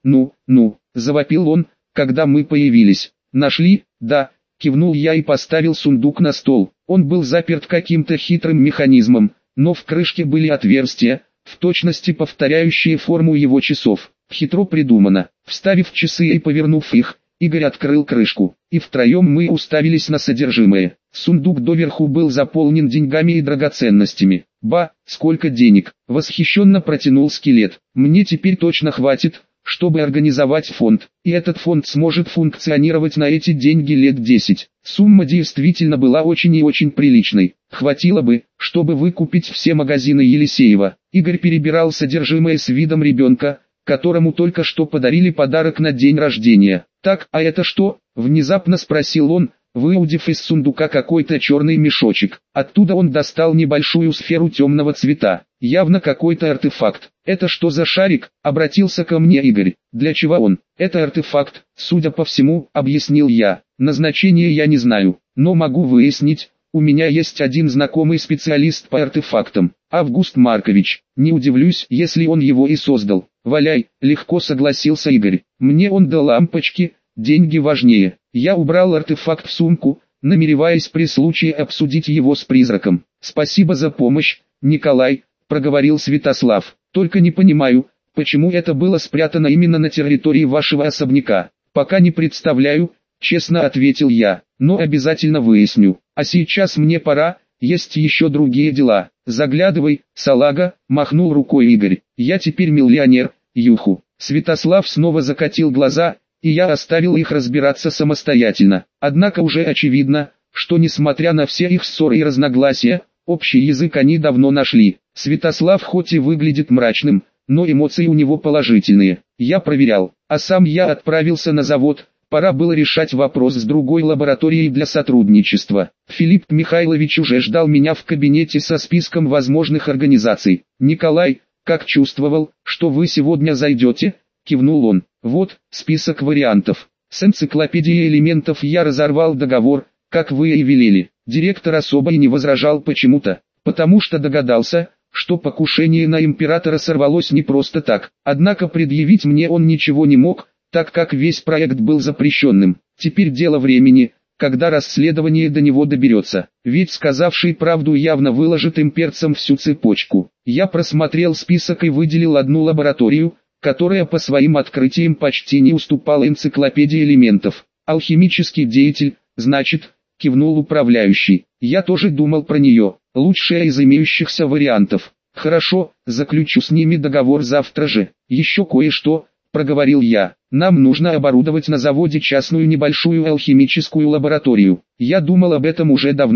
— завопил он, когда мы появились. «Нашли?» «Да», — кивнул я и поставил сундук на стол. Он был заперт каким-то хитрым механизмом, но в крышке были отверстия, в точности повторяющие форму его часов. Хитро придумано. Вставив часы и повернув их, Игорь открыл крышку, и втроем мы уставились на содержимое. Сундук доверху был заполнен деньгами и драгоценностями. «Ба, сколько денег!» — восхищенно протянул скелет. «Мне теперь точно хватит, чтобы организовать фонд, и этот фонд сможет функционировать на эти деньги лет 10. Сумма действительно была очень и очень приличной. Хватило бы, чтобы выкупить все магазины Елисеева. Игорь перебирал содержимое с видом ребенка, которому только что подарили подарок на день рождения. «Так, а это что?» — внезапно спросил он, выудив из сундука какой-то черный мешочек. Оттуда он достал небольшую сферу темного цвета, явно какой-то артефакт. «Это что за шарик?» — обратился ко мне Игорь. «Для чего он?» «Это артефакт, судя по всему», — объяснил я. «Назначение я не знаю, но могу выяснить. У меня есть один знакомый специалист по артефактам, Август Маркович. Не удивлюсь, если он его и создал». «Валяй», — легко согласился Игорь. «Мне он до лампочки, деньги важнее». Я убрал артефакт в сумку, намереваясь при случае обсудить его с призраком. «Спасибо за помощь, Николай», — проговорил Святослав. «Только не понимаю, почему это было спрятано именно на территории вашего особняка». «Пока не представляю», — честно ответил я, — «но обязательно выясню. А сейчас мне пора, есть еще другие дела». «Заглядывай, салага», — махнул рукой Игорь. «Я теперь миллионер, юху». Святослав снова закатил глаза, и я оставил их разбираться самостоятельно. Однако уже очевидно, что несмотря на все их ссоры и разногласия, общий язык они давно нашли. Святослав хоть и выглядит мрачным, но эмоции у него положительные. Я проверял, а сам я отправился на завод. Пора было решать вопрос с другой лабораторией для сотрудничества. Филипп Михайлович уже ждал меня в кабинете со списком возможных организаций. «Николай, как чувствовал, что вы сегодня зайдете?» — кивнул он. «Вот, список вариантов. С энциклопедией элементов я разорвал договор, как вы и велели». Директор особо и не возражал почему-то, потому что догадался, что покушение на императора сорвалось не просто так. Однако предъявить мне он ничего не мог, так как весь проект был запрещенным. Теперь дело времени, когда расследование до него доберется. Ведь сказавший правду явно выложит имперцам всю цепочку. Я просмотрел список и выделил одну лабораторию, которая по своим открытиям почти не уступала энциклопедии элементов. «Алхимический деятель, значит», — кивнул управляющий. «Я тоже думал про нее. Лучшая из имеющихся вариантов. Хорошо, заключу с ними договор завтра же. Еще кое-что», — проговорил я. «Нам нужно оборудовать на заводе частную небольшую алхимическую лабораторию. Я думал об этом уже давно.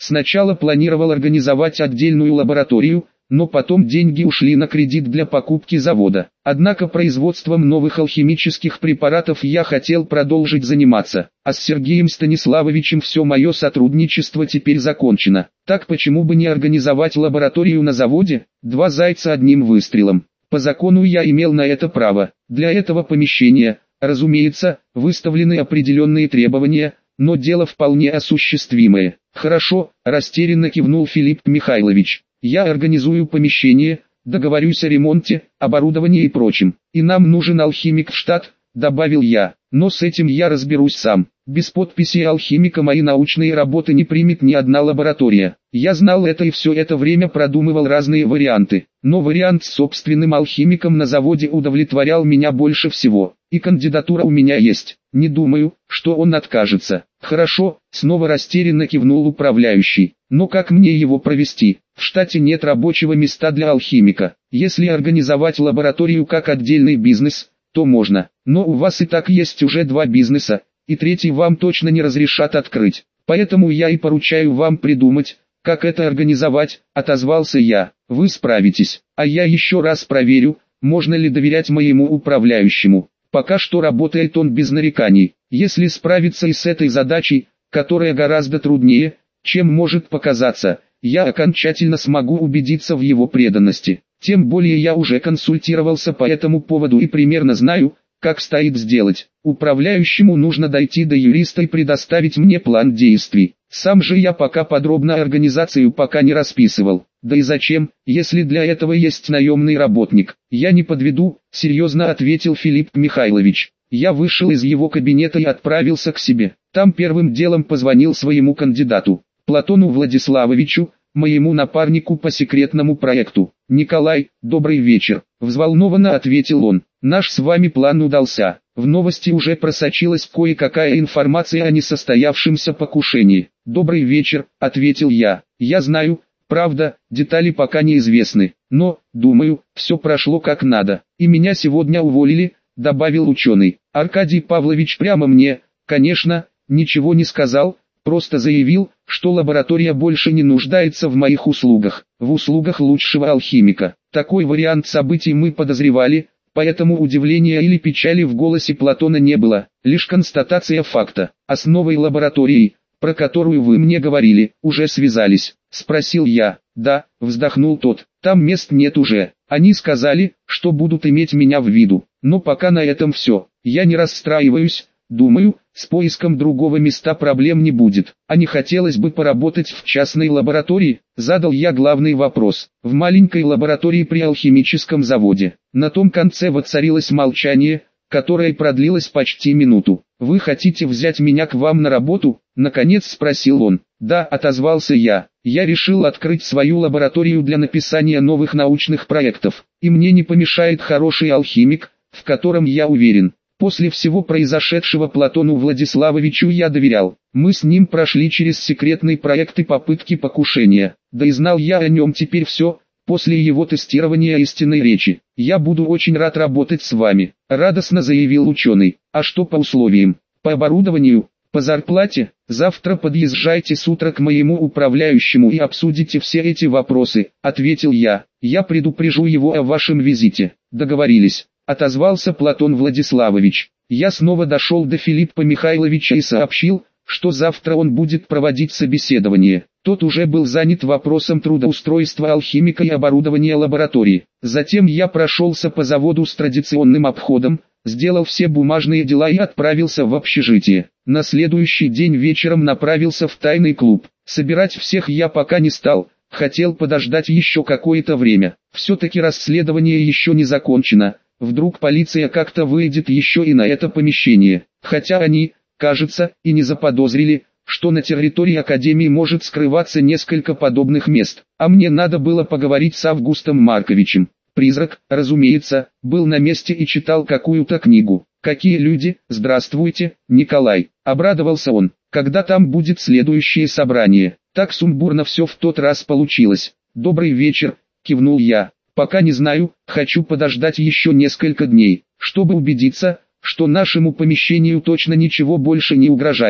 Сначала планировал организовать отдельную лабораторию, но потом деньги ушли на кредит для покупки завода. Однако производством новых алхимических препаратов я хотел продолжить заниматься, а с Сергеем Станиславовичем все мое сотрудничество теперь закончено. Так почему бы не организовать лабораторию на заводе? Два зайца одним выстрелом. По закону я имел на это право. Для этого помещения, разумеется, выставлены определенные требования, но дело вполне осуществимое. Хорошо, растерянно кивнул Филипп Михайлович. Я организую помещение, договорюсь о ремонте, оборудовании и прочем. И нам нужен алхимик в штат, добавил я. Но с этим я разберусь сам. Без подписи алхимика мои научные работы не примет ни одна лаборатория. Я знал это и все это время продумывал разные варианты. Но вариант с собственным алхимиком на заводе удовлетворял меня больше всего. И кандидатура у меня есть. Не думаю, что он откажется. Хорошо, снова растерянно кивнул управляющий. Но как мне его провести? В штате нет рабочего места для алхимика. Если организовать лабораторию как отдельный бизнес, то можно. Но у вас и так есть уже два бизнеса, и третий вам точно не разрешат открыть. Поэтому я и поручаю вам придумать, как это организовать, отозвался я. Вы справитесь, а я еще раз проверю, можно ли доверять моему управляющему. Пока что работает он без нареканий. Если справиться и с этой задачей, которая гораздо труднее, чем может показаться, я окончательно смогу убедиться в его преданности. Тем более я уже консультировался по этому поводу и примерно знаю, как стоит сделать. Управляющему нужно дойти до юриста и предоставить мне план действий. Сам же я пока подробно организацию пока не расписывал. Да и зачем, если для этого есть наемный работник? Я не подведу, серьезно ответил Филипп Михайлович. Я вышел из его кабинета и отправился к себе. Там первым делом позвонил своему кандидату, Платону Владиславовичу, моему напарнику по секретному проекту. «Николай, добрый вечер», — взволнованно ответил он. «Наш с вами план удался. В новости уже просочилась кое-какая информация о несостоявшемся покушении». «Добрый вечер», — ответил я. «Я знаю, правда, детали пока неизвестны, но, думаю, все прошло как надо. И меня сегодня уволили», — добавил ученый. Аркадий Павлович прямо мне, конечно, ничего не сказал, просто заявил, что лаборатория больше не нуждается в моих услугах, в услугах лучшего алхимика. Такой вариант событий мы подозревали, поэтому удивления или печали в голосе Платона не было, лишь констатация факта. «Основой лаборатории, про которую вы мне говорили, уже связались?» — спросил я. «Да», — вздохнул тот, — «там мест нет уже. Они сказали, что будут иметь меня в виду, но пока на этом все. Я не расстраиваюсь. Думаю, с поиском другого места проблем не будет. А не хотелось бы поработать в частной лаборатории?» Задал я главный вопрос. «В маленькой лаборатории при алхимическом заводе». На том конце воцарилось молчание, которое продлилось почти минуту. «Вы хотите взять меня к вам на работу?» Наконец спросил он. «Да», — отозвался я. «Я решил открыть свою лабораторию для написания новых научных проектов. И мне не помешает хороший алхимик, в котором я уверен». После всего произошедшего Платону Владиславовичу я доверял. Мы с ним прошли через секретный проект и попытки покушения. Да и знал я о нем теперь все, после его тестирования истинной речи. «Я буду очень рад работать с вами», — радостно заявил ученый. «А что по условиям? По оборудованию? По зарплате? Завтра подъезжайте с утра к моему управляющему и обсудите все эти вопросы», — ответил я. «Я предупрежу его о вашем визите». «Договорились», — отозвался Платон Владиславович. Я снова дошел до Филиппа Михайловича и сообщил, что завтра он будет проводить собеседование. Тот уже был занят вопросом трудоустройства алхимика и оборудования лаборатории. Затем я прошелся по заводу с традиционным обходом, сделал все бумажные дела и отправился в общежитие. На следующий день вечером направился в тайный клуб. Собирать всех я пока не стал, хотел подождать еще какое-то время. Все-таки расследование еще не закончено. Вдруг полиция как-то выйдет еще и на это помещение. Хотя они, кажется, и не заподозрили, что на территории Академии может скрываться несколько подобных мест. А мне надо было поговорить с Августом Марковичем. Призрак, разумеется, был на месте и читал какую-то книгу. «Какие люди? Здравствуйте, Николай!» — обрадовался он. «Когда там будет следующее собрание?» Так сумбурно все в тот раз получилось. «Добрый вечер», — кивнул я. «Пока не знаю, хочу подождать еще несколько дней, чтобы убедиться, что нашему помещению точно ничего больше не угрожает.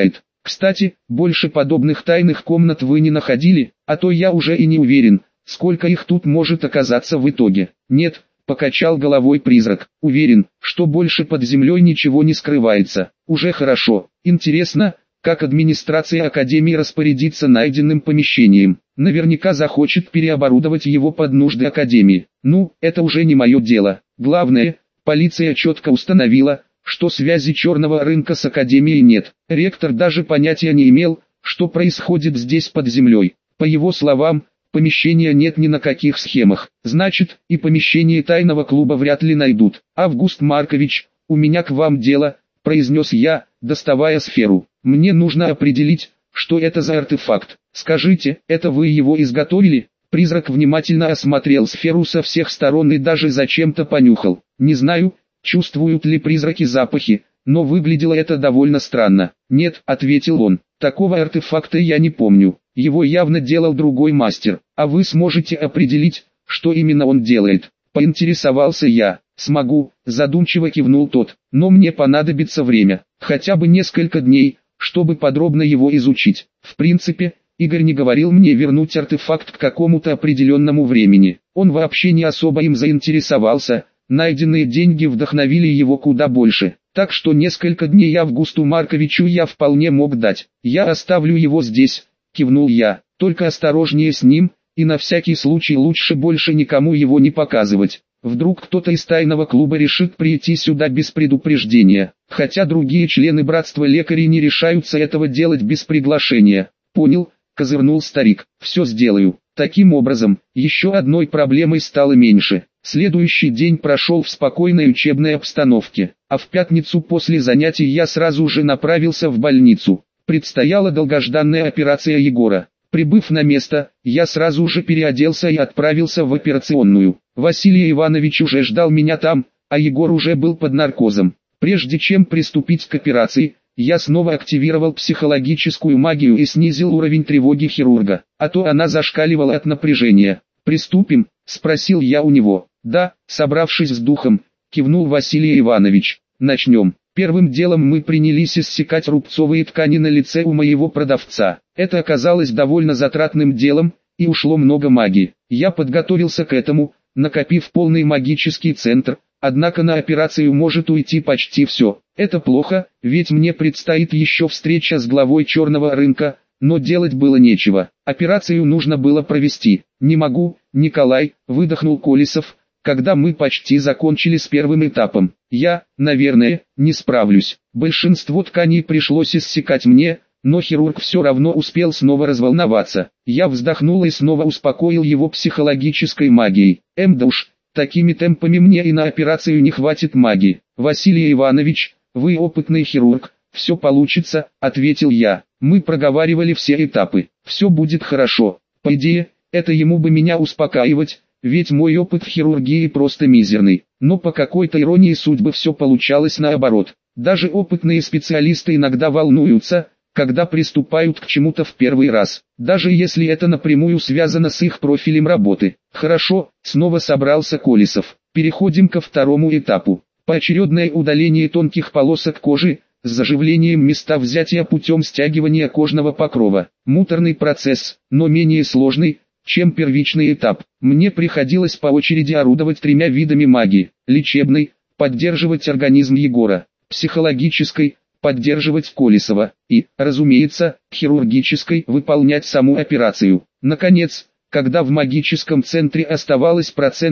Кстати, больше подобных тайных комнат вы не находили, а то я уже и не уверен, сколько их тут может оказаться в итоге. Нет, покачал головой призрак, уверен, что больше под землей ничего не скрывается. Уже хорошо. Интересно, как администрация Академии распорядится найденным помещением. Наверняка захочет переоборудовать его под нужды Академии. Ну, это уже не мое дело. Главное, полиция четко установила, что связи черного рынка с Академией нет. Ректор даже понятия не имел, что происходит здесь под землей. По его словам, помещения нет ни на каких схемах. Значит, и помещение тайного клуба вряд ли найдут. Август Маркович, у меня к вам дело, произнес я, доставая сферу. Мне нужно определить, что это за артефакт. Скажите, это вы его изготовили? Призрак внимательно осмотрел сферу со всех сторон и даже зачем-то понюхал. Не знаю, чувствуют ли призраки запахи, но выглядело это довольно странно. Нет, ответил он, такого артефакта я не помню. Его явно делал другой мастер. А вы сможете определить, что именно он делает? Поинтересовался я. Смогу, задумчиво кивнул тот, но мне понадобится время, хотя бы несколько дней, чтобы подробно его изучить. В принципе, Игорь не говорил мне вернуть артефакт к какому-то определенному времени. Он вообще не особо им заинтересовался, найденные деньги вдохновили его куда больше. Так что несколько дней Августу Марковичу я вполне мог дать. Я оставлю его здесь, кивнул я, только осторожнее с ним, и на всякий случай лучше больше никому его не показывать. Вдруг кто-то из тайного клуба решит прийти сюда без предупреждения, хотя другие члены братства лекарей не решаются этого делать без приглашения. Понял, козырнул старик, все сделаю. Таким образом, еще одной проблемой стало меньше. Следующий день прошел в спокойной учебной обстановке, а в пятницу после занятий я сразу же направился в больницу. Предстояла долгожданная операция Егора. Прибыв на место, я сразу же переоделся и отправился в операционную. Василий Иванович уже ждал меня там, а Егор уже был под наркозом. Прежде чем приступить к операции, я снова активировал психологическую магию и снизил уровень тревоги хирурга, а то она зашкаливала от напряжения. «Приступим?» – спросил я у него. «Да», – собравшись с духом, кивнул Василий Иванович. «Начнем». Первым делом мы принялись иссекать рубцовые ткани на лице у моего продавца. Это оказалось довольно затратным делом, и ушло много магии. Я подготовился к этому, накопив полный магический центр, однако на операцию может уйти почти все. Это плохо, ведь мне предстоит еще встреча с главой черного рынка, но делать было нечего. Операцию нужно было провести. «Не могу, Николай», — выдохнул Колесов, когда мы почти закончили с первым этапом. «Я, наверное, не справлюсь. Большинство тканей пришлось иссекать мне, но хирург все равно успел снова разволноваться. Я вздохнул и снова успокоил его психологической магией. Да уж, такими темпами мне и на операцию не хватит магии. Василий Иванович, вы опытный хирург, все получится», — ответил я. Мы проговаривали все этапы. «Все будет хорошо». По идее, это ему бы меня успокаивать, ведь мой опыт в хирургии просто мизерный. Но по какой-то иронии судьбы все получалось наоборот. Даже опытные специалисты иногда волнуются, когда приступают к чему-то в первый раз, даже если это напрямую связано с их профилем работы. «Хорошо», — снова собрался Колесов. «Переходим ко второму этапу. Поочередное удаление тонких полосок кожи, с заживлением места взятия путем стягивания кожного покрова. Муторный процесс, но менее сложный, чем первичный этап. Мне приходилось по очереди орудовать тремя видами магии: лечебной, поддерживать организм Егора; психологической, поддерживать Колесова; и, разумеется, хирургической, выполнять саму операцию. Наконец, когда в магическом центре оставалось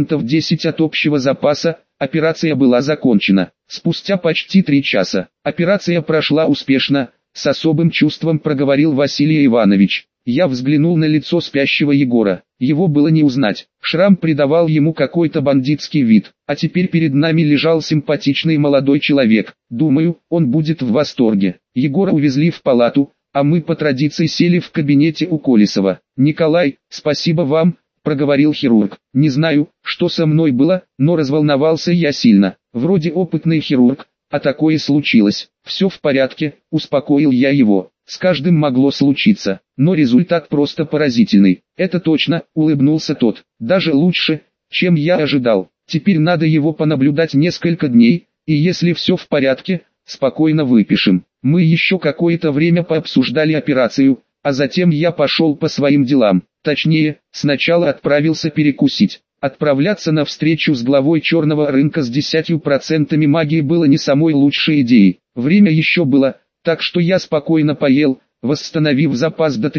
10% от общего запаса, операция была закончена. Спустя почти 3 часа. «Операция прошла успешно», — с особым чувством проговорил Василий Иванович. Я взглянул на лицо спящего Егора. Его было не узнать. Шрам придавал ему какой-то бандитский вид. А теперь перед нами лежал симпатичный молодой человек. Думаю, он будет в восторге. Егора увезли в палату, а мы по традиции сели в кабинете у Колесова. «Николай, спасибо вам», — проговорил хирург. «Не знаю, что со мной было, но разволновался я сильно. Вроде опытный хирург, а такое случилось». «Все в порядке», — успокоил я его. «С каждым могло случиться, но результат просто поразительный». «Это точно», — улыбнулся тот. «Даже лучше, чем я ожидал. Теперь надо его понаблюдать несколько дней, и если все в порядке, спокойно выпишем. Мы еще какое-то время пообсуждали операцию, а затем я пошел по своим делам. Точнее, сначала отправился перекусить. Отправляться на встречу с главой черного рынка с 10% магии было не самой лучшей идеей. Время еще было, так что я спокойно поел, восстановив запас до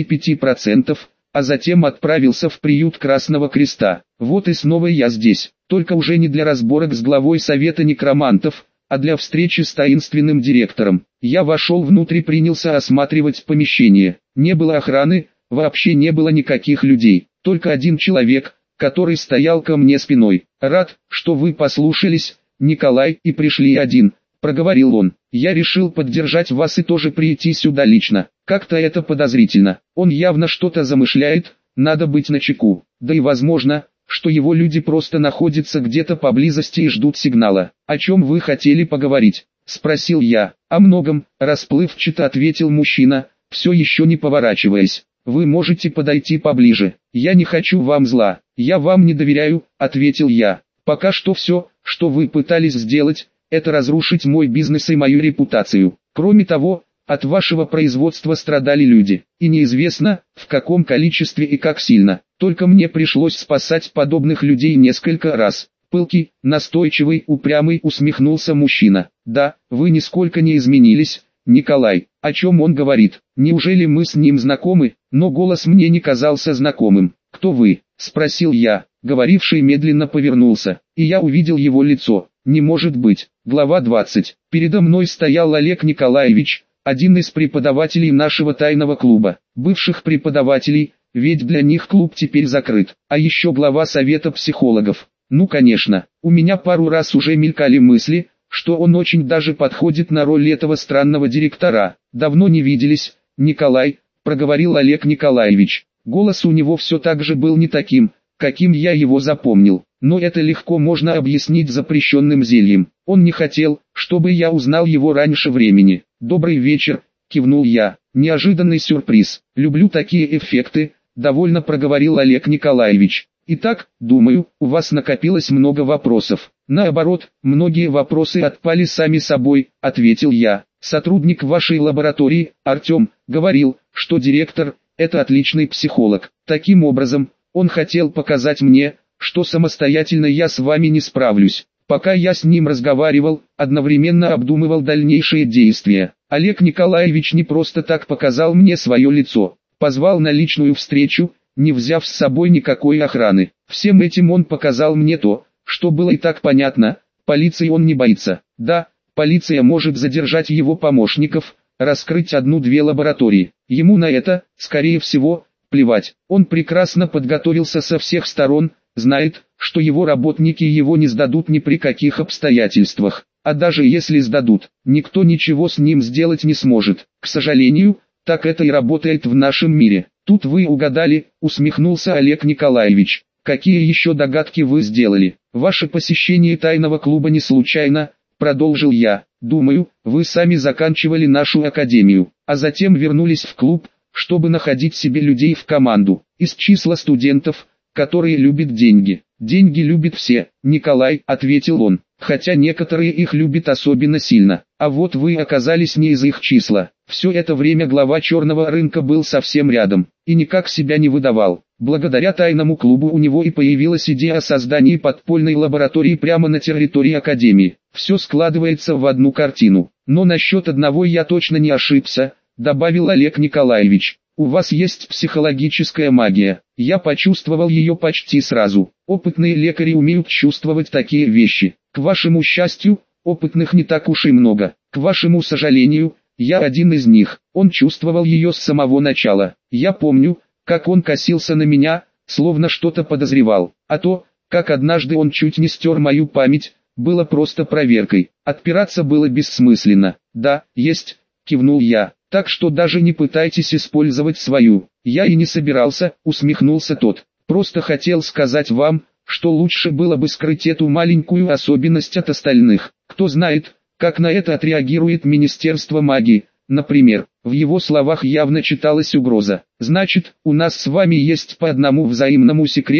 35%, а затем отправился в приют Красного Креста. Вот и снова я здесь, только уже не для разборок с главой Совета Некромантов, а для встречи с таинственным директором. Я вошел внутрь и принялся осматривать помещение. Не было охраны, вообще не было никаких людей, только один человек, который стоял ко мне спиной. «Рад, что вы послушались, Николай, и пришли один», — проговорил он. «Я решил поддержать вас и тоже прийти сюда лично. Как-то это подозрительно. Он явно что-то замышляет, надо быть начеку. Да и возможно, что его люди просто находятся где-то поблизости и ждут сигнала. О чем вы хотели поговорить?» — спросил я. «О многом», — расплывчато ответил мужчина, все еще не поворачиваясь. «Вы можете подойти поближе. Я не хочу вам зла. Я вам не доверяю», — ответил я. «Пока что все, что вы пытались сделать, это разрушить мой бизнес и мою репутацию. Кроме того, от вашего производства страдали люди, и неизвестно, в каком количестве и как сильно. Только мне пришлось спасать подобных людей несколько раз». Пылкий, настойчивый, упрямый, усмехнулся мужчина. «Да, вы нисколько не изменились, Николай. О чем он говорит? Неужели мы с ним знакомы?» Но голос мне не казался знакомым. «Кто вы?» — спросил я. Говоривший медленно повернулся, и я увидел его лицо. «Не может быть». Глава 20. Передо мной стоял Олег Николаевич, один из преподавателей нашего тайного клуба. Бывших преподавателей, ведь для них клуб теперь закрыт. А еще глава совета психологов. Ну конечно, у меня пару раз уже мелькали мысли, что он очень даже подходит на роль этого странного директора. «Давно не виделись, Николай», — проговорил Олег Николаевич. Голос у него все так же был не таким, каким я его запомнил, но это легко можно объяснить запрещенным зельем. Он не хотел, чтобы я узнал его раньше времени. «Добрый вечер», — кивнул я. «Неожиданный сюрприз. Люблю такие эффекты», — довольно проговорил Олег Николаевич. «Итак, думаю, у вас накопилось много вопросов». «Наоборот, многие вопросы отпали сами собой», — ответил я. «Сотрудник вашей лаборатории, Артем, говорил, что директор — это отличный психолог. Таким образом, он хотел показать мне, что самостоятельно я с вами не справлюсь». Пока я с ним разговаривал, одновременно обдумывал дальнейшие действия. Олег Николаевич не просто так показал мне свое лицо, позвал на личную встречу, не взяв с собой никакой охраны. Всем этим он показал мне то, что было и так понятно: полиции он не боится. Да, полиция может задержать его помощников, раскрыть одну-две лаборатории. Ему на это, скорее всего, плевать. Он прекрасно подготовился со всех сторон, знает, что его работники его не сдадут ни при каких обстоятельствах. А даже если сдадут, никто ничего с ним сделать не сможет. К сожалению, так это и работает в нашем мире. «Тут вы угадали», — усмехнулся Олег Николаевич. «Какие еще догадки вы сделали? Ваше посещение тайного клуба не случайно», — продолжил я. «Думаю, вы сами заканчивали нашу академию, а затем вернулись в клуб, чтобы находить себе людей в команду, из числа студентов, которые любят деньги». «Деньги любят все, Николай», — ответил он, «хотя некоторые их любят особенно сильно, а вот вы оказались не из их числа». Все это время глава черного рынка был совсем рядом, и никак себя не выдавал. Благодаря тайному клубу у него и появилась идея о создании подпольной лаборатории прямо на территории Академии. Все складывается в одну картину. «Но насчет одного я точно не ошибся», — добавил Олег Николаевич. «У вас есть психологическая магия». Я почувствовал ее почти сразу. Опытные лекари умеют чувствовать такие вещи. К вашему счастью, опытных не так уж и много. К вашему сожалению, я один из них. Он чувствовал ее с самого начала. Я помню, как он косился на меня, словно что-то подозревал. А то, как однажды он чуть не стер мою память, было просто проверкой. Отпираться было бессмысленно. «Да, есть», — кивнул я. «Так что даже не пытайтесь использовать свою». «Я и не собирался», — усмехнулся тот. «Просто хотел сказать вам, что лучше было бы скрыть эту маленькую особенность от остальных. Кто знает, как на это отреагирует Министерство магии, например». В его словах явно читалась угроза. «Значит, у нас с вами есть по одному взаимному секрету»,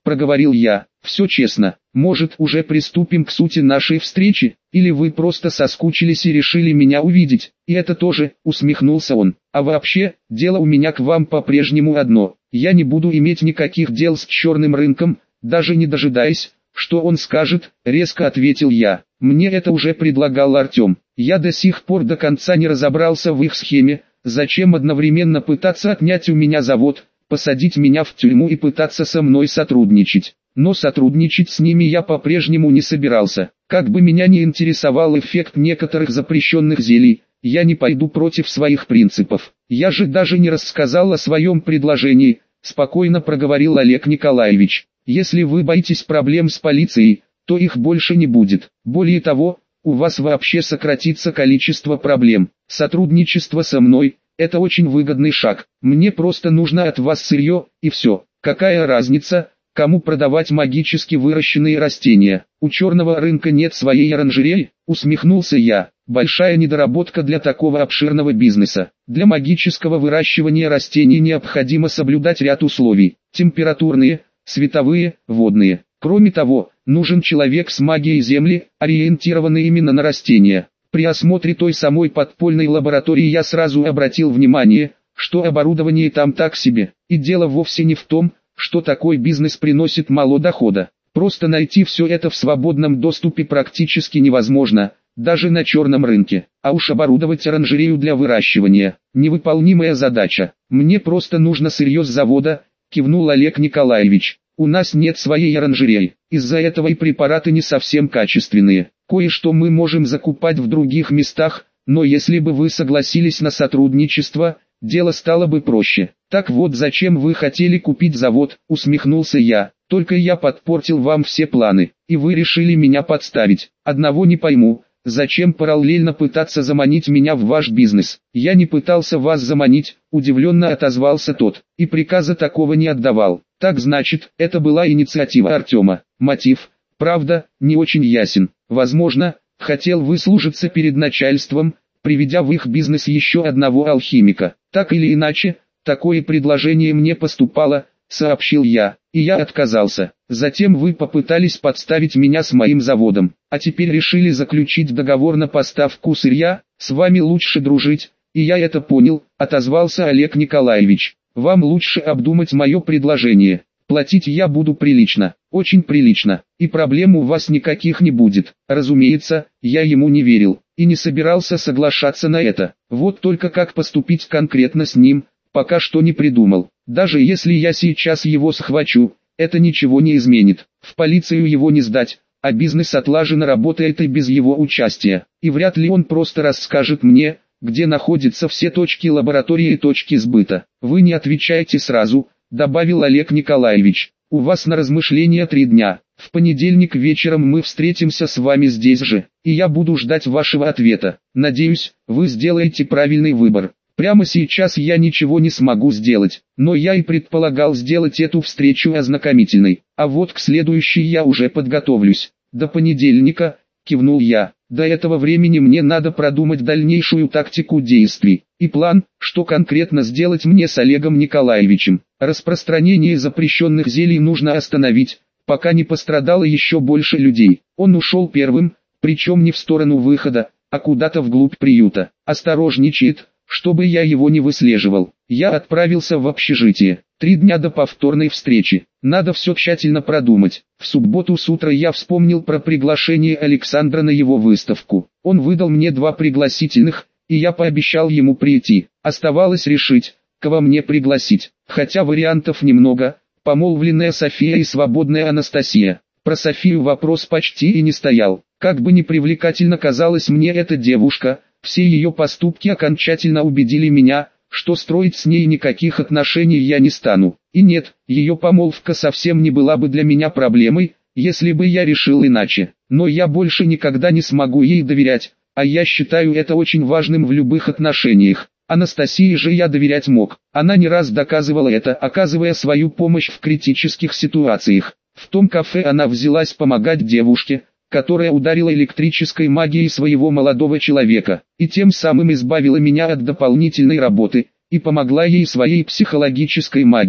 проговорил я. Все честно. Может, уже приступим к сути нашей встречи, или вы просто соскучились и решили меня увидеть, и это тоже, усмехнулся он. А вообще, дело у меня к вам по-прежнему одно. Я не буду иметь никаких дел с черным рынком, даже не дожидаясь, что он скажет, резко ответил я. Мне это уже предлагал Артем. Я до сих пор до конца не разобрался в их схеме, зачем одновременно пытаться отнять у меня завод, посадить меня в тюрьму и пытаться со мной сотрудничать. Но сотрудничать с ними я по-прежнему не собирался. Как бы меня не интересовал эффект некоторых запрещенных зелий, я не пойду против своих принципов. Я же даже не рассказал о своем предложении, спокойно проговорил Олег Николаевич. Если вы боитесь проблем с полицией, то их больше не будет. Более того, у вас вообще сократится количество проблем. Сотрудничество со мной – это очень выгодный шаг. Мне просто нужно от вас сырье, и все. Какая разница, кому продавать магически выращенные растения? У черного рынка нет своей оранжереи, усмехнулся я. Большая недоработка для такого обширного бизнеса. Для магического выращивания растений необходимо соблюдать ряд условий. Температурные, световые, водные. Кроме того, нужен человек с магией земли, ориентированный именно на растения. При осмотре той самой подпольной лаборатории я сразу обратил внимание, что оборудование там так себе. И дело вовсе не в том, что такой бизнес приносит мало дохода. Просто найти все это в свободном доступе практически невозможно, даже на черном рынке. А уж оборудовать оранжерею для выращивания – невыполнимая задача. Мне просто нужно сырье с завода, кивнул Олег Николаевич. У нас нет своей оранжереи, из-за этого и препараты не совсем качественные. Кое-что мы можем закупать в других местах, но если бы вы согласились на сотрудничество, дело стало бы проще. Так вот зачем вы хотели купить завод, усмехнулся я. Только я подпортил вам все планы, и вы решили меня подставить. Одного не пойму, зачем параллельно пытаться заманить меня в ваш бизнес? Я не пытался вас заманить, удивленно отозвался тот, и приказа такого не отдавал. Так значит, это была инициатива Артема. Мотив, правда, не очень ясен. Возможно, хотел выслужиться перед начальством, приведя в их бизнес еще одного алхимика. Так или иначе, такое предложение мне поступало, сообщил я, и я отказался. Затем вы попытались подставить меня с моим заводом, а теперь решили заключить договор на поставку сырья. С вами лучше дружить, и я это понял, отозвался Олег Николаевич. Вам лучше обдумать мое предложение. Платить я буду прилично, очень прилично, и проблем у вас никаких не будет. Разумеется, я ему не верил, и не собирался соглашаться на это. Вот только как поступить конкретно с ним, пока что не придумал. Даже если я сейчас его схвачу, это ничего не изменит. В полицию его не сдать, а бизнес отлаженно работает и без его участия. И вряд ли он просто расскажет мне, где находятся все точки лаборатории и точки сбыта. Вы не отвечаете сразу, добавил Олег Николаевич. У вас на размышления 3 дня. В понедельник вечером мы встретимся с вами здесь же, и я буду ждать вашего ответа. Надеюсь, вы сделаете правильный выбор. Прямо сейчас я ничего не смогу сделать, но я и предполагал сделать эту встречу ознакомительной. А вот к следующей я уже подготовлюсь. До понедельника, кивнул я. До этого времени мне надо продумать дальнейшую тактику действий и план, что конкретно сделать мне с Олегом Николаевичем. Распространение запрещенных зелий нужно остановить, пока не пострадало еще больше людей. Он ушел первым, причем не в сторону выхода, а куда-то вглубь приюта. Осторожничает, чтобы я его не выслеживал. Я отправился в общежитие. 3 дня до повторной встречи. Надо все тщательно продумать. В субботу с утра я вспомнил про приглашение Александра на его выставку. Он выдал мне 2 пригласительных, и я пообещал ему прийти. Оставалось решить, кого мне пригласить. Хотя вариантов немного, помолвленная София и свободная Анастасия. Про Софию вопрос почти и не стоял. Как бы ни привлекательно казалась мне эта девушка, все ее поступки окончательно убедили меня, что строить с ней никаких отношений я не стану. И нет, ее помолвка совсем не была бы для меня проблемой, если бы я решил иначе. Но я больше никогда не смогу ей доверять, а я считаю это очень важным в любых отношениях. Анастасии же я доверять мог. Она не раз доказывала это, оказывая свою помощь в критических ситуациях. В том кафе она взялась помогать девушке, которая ударила электрической магией своего молодого человека, и тем самым избавила меня от дополнительной работы, и помогла ей своей психологической магией.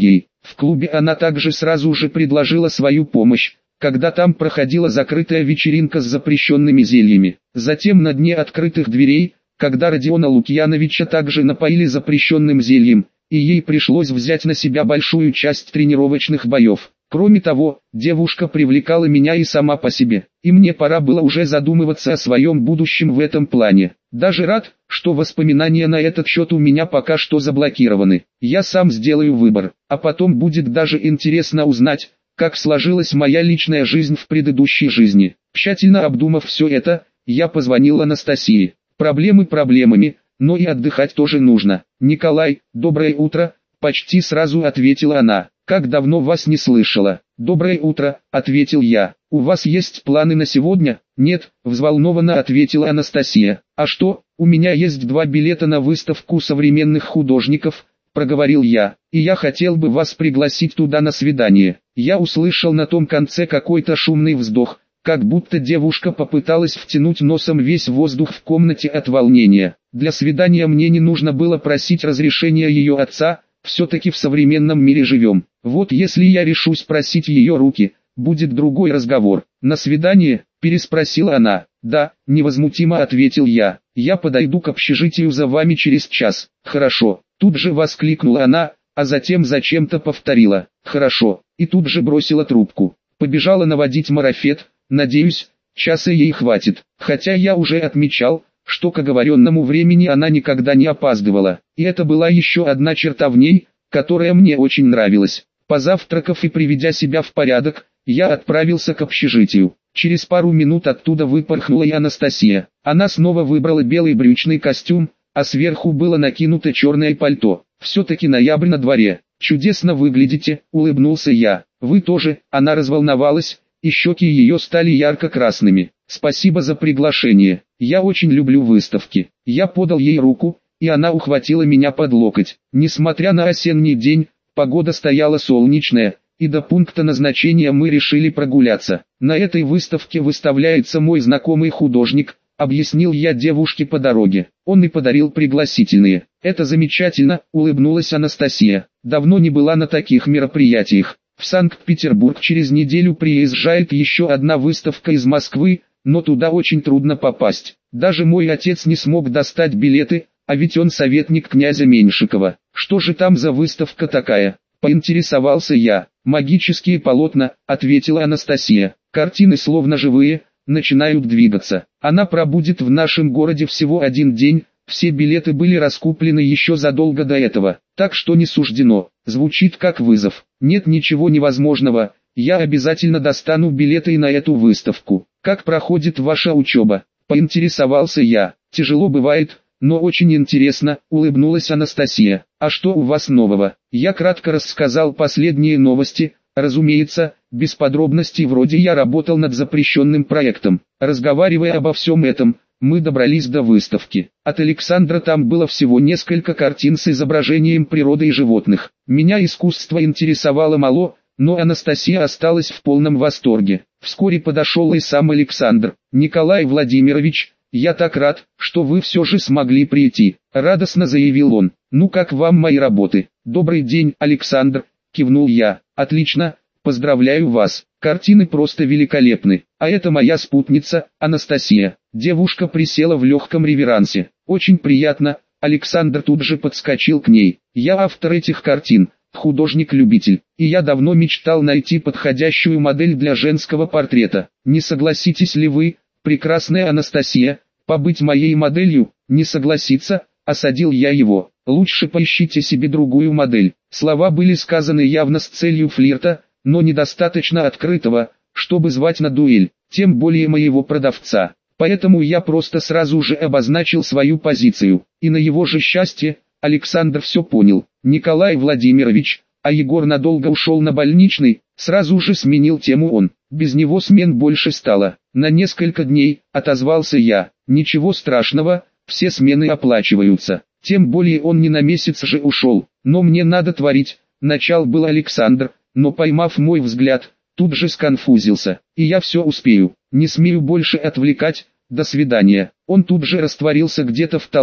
В клубе она также сразу же предложила свою помощь, когда там проходила закрытая вечеринка с запрещенными зельями. Затем на дне открытых дверей, когда Родиона Лукьяновича также напоили запрещенным зельем, и ей пришлось взять на себя большую часть тренировочных боев. Кроме того, девушка привлекала меня и сама по себе, и мне пора было уже задумываться о своем будущем в этом плане. Даже рад, что воспоминания на этот счет у меня пока что заблокированы. Я сам сделаю выбор, а потом будет даже интересно узнать, как сложилась моя личная жизнь в предыдущей жизни. Тщательно обдумав все это, я позвонил Анастасии. Проблемы проблемами, но и отдыхать тоже нужно. «Николай, доброе утро», — почти сразу ответила она. «Как давно вас не слышала?» «Доброе утро», — ответил я. «У вас есть планы на сегодня?» «Нет», — взволнованно ответила Анастасия. «А что, у меня есть 2 билета на выставку современных художников», — проговорил я. «И я хотел бы вас пригласить туда на свидание». Я услышал на том конце какой-то шумный вздох, как будто девушка попыталась втянуть носом весь воздух в комнате от волнения. Для свидания мне не нужно было просить разрешения ее отца, все-таки в современном мире живем. Вот если я решусь просить ее руки, будет другой разговор. «На свидание?» – переспросила она. «Да», – невозмутимо ответил я. «Я подойду к общежитию за вами через час». «Хорошо», – тут же воскликнула она, а затем зачем-то повторила. «Хорошо», и тут же бросила трубку. Побежала наводить марафет, надеюсь, часа ей хватит. Хотя я уже отмечал, что к оговоренному времени она никогда не опаздывала. И это была еще одна черта в ней, которая мне очень нравилась. Позавтракав и приведя себя в порядок, я отправился к общежитию. Через пару минут оттуда выпорхнула и Анастасия. Она снова выбрала белый брючный костюм, а сверху было накинуто черное пальто. «Все-таки ноябрь на дворе. Чудесно выглядите», — улыбнулся я. «Вы тоже», — она разволновалась, и щеки ее стали ярко-красными. «Спасибо за приглашение. Я очень люблю выставки». Я подал ей руку, и она ухватила меня под локоть. Несмотря на осенний день, погода стояла солнечная, и до пункта назначения мы решили прогуляться. «На этой выставке выставляется мой знакомый художник», — объяснил я девушке по дороге. «Он и подарил пригласительные». «Это замечательно», — улыбнулась Анастасия. «Давно не была на таких мероприятиях. В Санкт-Петербург через неделю приезжает еще одна выставка из Москвы, но туда очень трудно попасть. Даже мой отец не смог достать билеты, а ведь он советник князя Меньшикова. Что же там за выставка такая?» — поинтересовался я. «Магические полотна», — ответила Анастасия. «Картины словно живые, начинают двигаться. Она пробудет в нашем городе всего 1 день, все билеты были раскуплены еще задолго до этого, так что не суждено». Звучит как вызов. «Нет ничего невозможного, я обязательно достану билеты и на эту выставку». «Как проходит ваша учеба?» — поинтересовался я. «Тяжело бывает, но очень интересно», — улыбнулась Анастасия. «А что у вас нового?» Я кратко рассказал последние новости, разумеется, без подробностей, вроде я работал над запрещенным проектом. Разговаривая обо всем этом, мы добрались до выставки. От Александра там было всего несколько картин с изображением природы и животных. Меня искусство интересовало мало, но Анастасия осталась в полном восторге. Вскоре подошел и сам Александр. «Николай Владимирович, я так рад, что вы все же смогли прийти», — радостно заявил он. «Ну как вам мои работы?» «Добрый день, Александр», — кивнул я. «Отлично, поздравляю вас, картины просто великолепны. А это моя спутница, Анастасия». Девушка присела в легком реверансе. «Очень приятно», — Александр тут же подскочил к ней. «Я автор этих картин, художник-любитель, и я давно мечтал найти подходящую модель для женского портрета. Не согласитесь ли вы, прекрасная Анастасия, побыть моей моделью?» «Не согласиться», — осадил я его. «Лучше поищите себе другую модель». Слова были сказаны явно с целью флирта, но недостаточно открытого, чтобы звать на дуэль, тем более моего продавца. Поэтому я просто сразу же обозначил свою позицию, и на его же счастье, Александр все понял. «Николай Владимирович, а Егор надолго ушел на больничный», сразу же сменил тему он. «Без него смен больше стало». «На несколько дней», отозвался я. «Ничего страшного, все смены оплачиваются. Тем более он не на месяц же ушел. Но мне надо творить», начал был Александр, но поймав мой взгляд, тут же сконфузился. «И я все успею, не смею больше отвлекать, до свидания». Он тут же растворился где-то в толпе,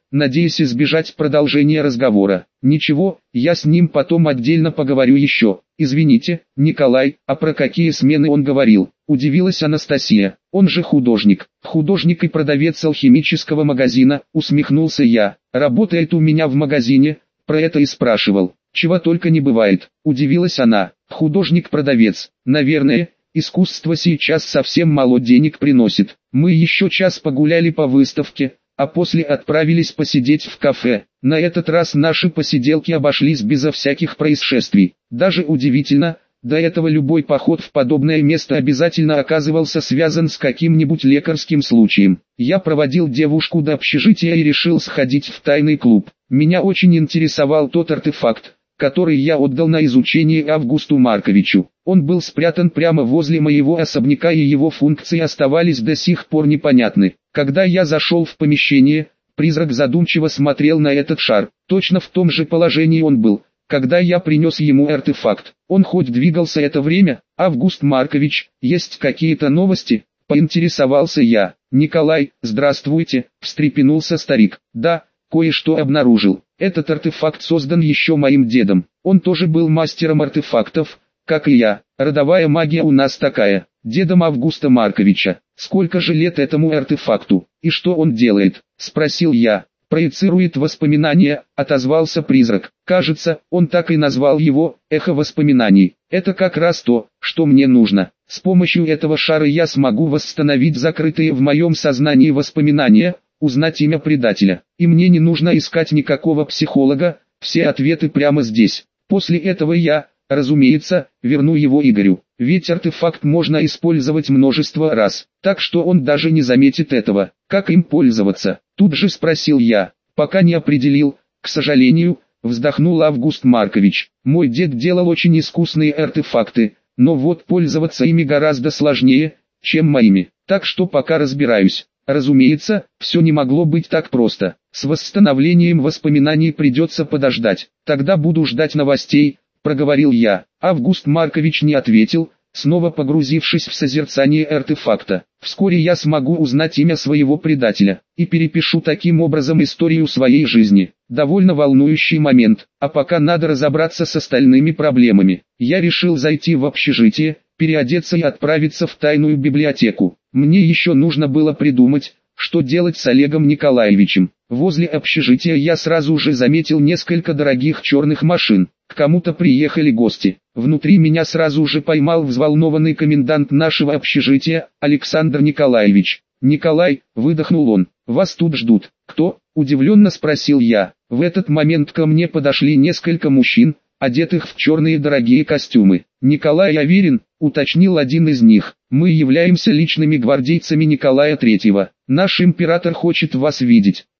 надеясь избежать продолжения разговора. Ничего, я с ним потом отдельно поговорю еще. Извините, Николай, а про какие смены он говорил? Удивилась Анастасия. Он же художник. Художник и продавец алхимического магазина, усмехнулся я. Работает у меня в магазине, про это и спрашивал. Чего только не бывает. Удивилась она. Художник-продавец. Наверное, искусство сейчас совсем мало денег приносит. Мы еще час погуляли по выставке, а после отправились посидеть в кафе. На этот раз наши посиделки обошлись безо всяких происшествий. Даже удивительно, до этого любой поход в подобное место обязательно оказывался связан с каким-нибудь лекарским случаем. Я проводил девушку до общежития и решил сходить в тайный клуб. Меня очень интересовал тот артефакт, который я отдал на изучение Августу Марковичу. Он был спрятан прямо возле моего особняка, и его функции оставались до сих пор непонятны. Когда я зашел в помещение, призрак задумчиво смотрел на этот шар. Точно в том же положении он был, когда я принес ему артефакт. Он хоть двигался это время? Август Маркович, есть какие-то новости? Поинтересовался я. Николай, здравствуйте, встрепенулся старик. Да, кое-что обнаружил. Этот артефакт создан еще моим дедом. Он тоже был мастером артефактов, как и я. Родовая магия у нас такая. Дедом Августа Марковича. Сколько же лет этому артефакту? И что он делает? Спросил я. Проецирует воспоминания, отозвался призрак. Кажется, он так и назвал его «эхо воспоминаний». Это как раз то, что мне нужно. С помощью этого шара я смогу восстановить закрытые в моем сознании воспоминания, узнать имя предателя. И мне не нужно искать никакого психолога, все ответы прямо здесь. После этого я, разумеется, верну его Игорю. Ведь артефакт можно использовать множество раз, так что он даже не заметит этого. Как им пользоваться? Тут же спросил я. Пока не определил, к сожалению, вздохнул Август Маркович. Мой дед делал очень искусные артефакты, но вот пользоваться ими гораздо сложнее, чем моими. Так что пока разбираюсь. Разумеется, все не могло быть так просто. С восстановлением воспоминаний придется подождать. Тогда буду ждать новостей, проговорил я. Август Маркович не ответил, снова погрузившись в созерцание артефакта. Вскоре я смогу узнать имя своего предателя, и перепишу таким образом историю своей жизни. Довольно волнующий момент, а пока надо разобраться с остальными проблемами. Я решил зайти в общежитие, переодеться и отправиться в тайную библиотеку. Мне еще нужно было придумать, что делать с Олегом Николаевичем. Возле общежития я сразу же заметил несколько дорогих черных машин. К кому-то приехали гости. Внутри меня сразу же поймал взволнованный комендант нашего общежития, Александр Николаевич. «Николай», — выдохнул он, — «вас тут ждут». «Кто?» — удивленно спросил я. В этот момент ко мне подошли несколько мужчин, одетых в черные дорогие костюмы. «Николай Аверин», — уточнил один из них, — «мы являемся личными гвардейцами Николая III. Наш император хочет вас видеть».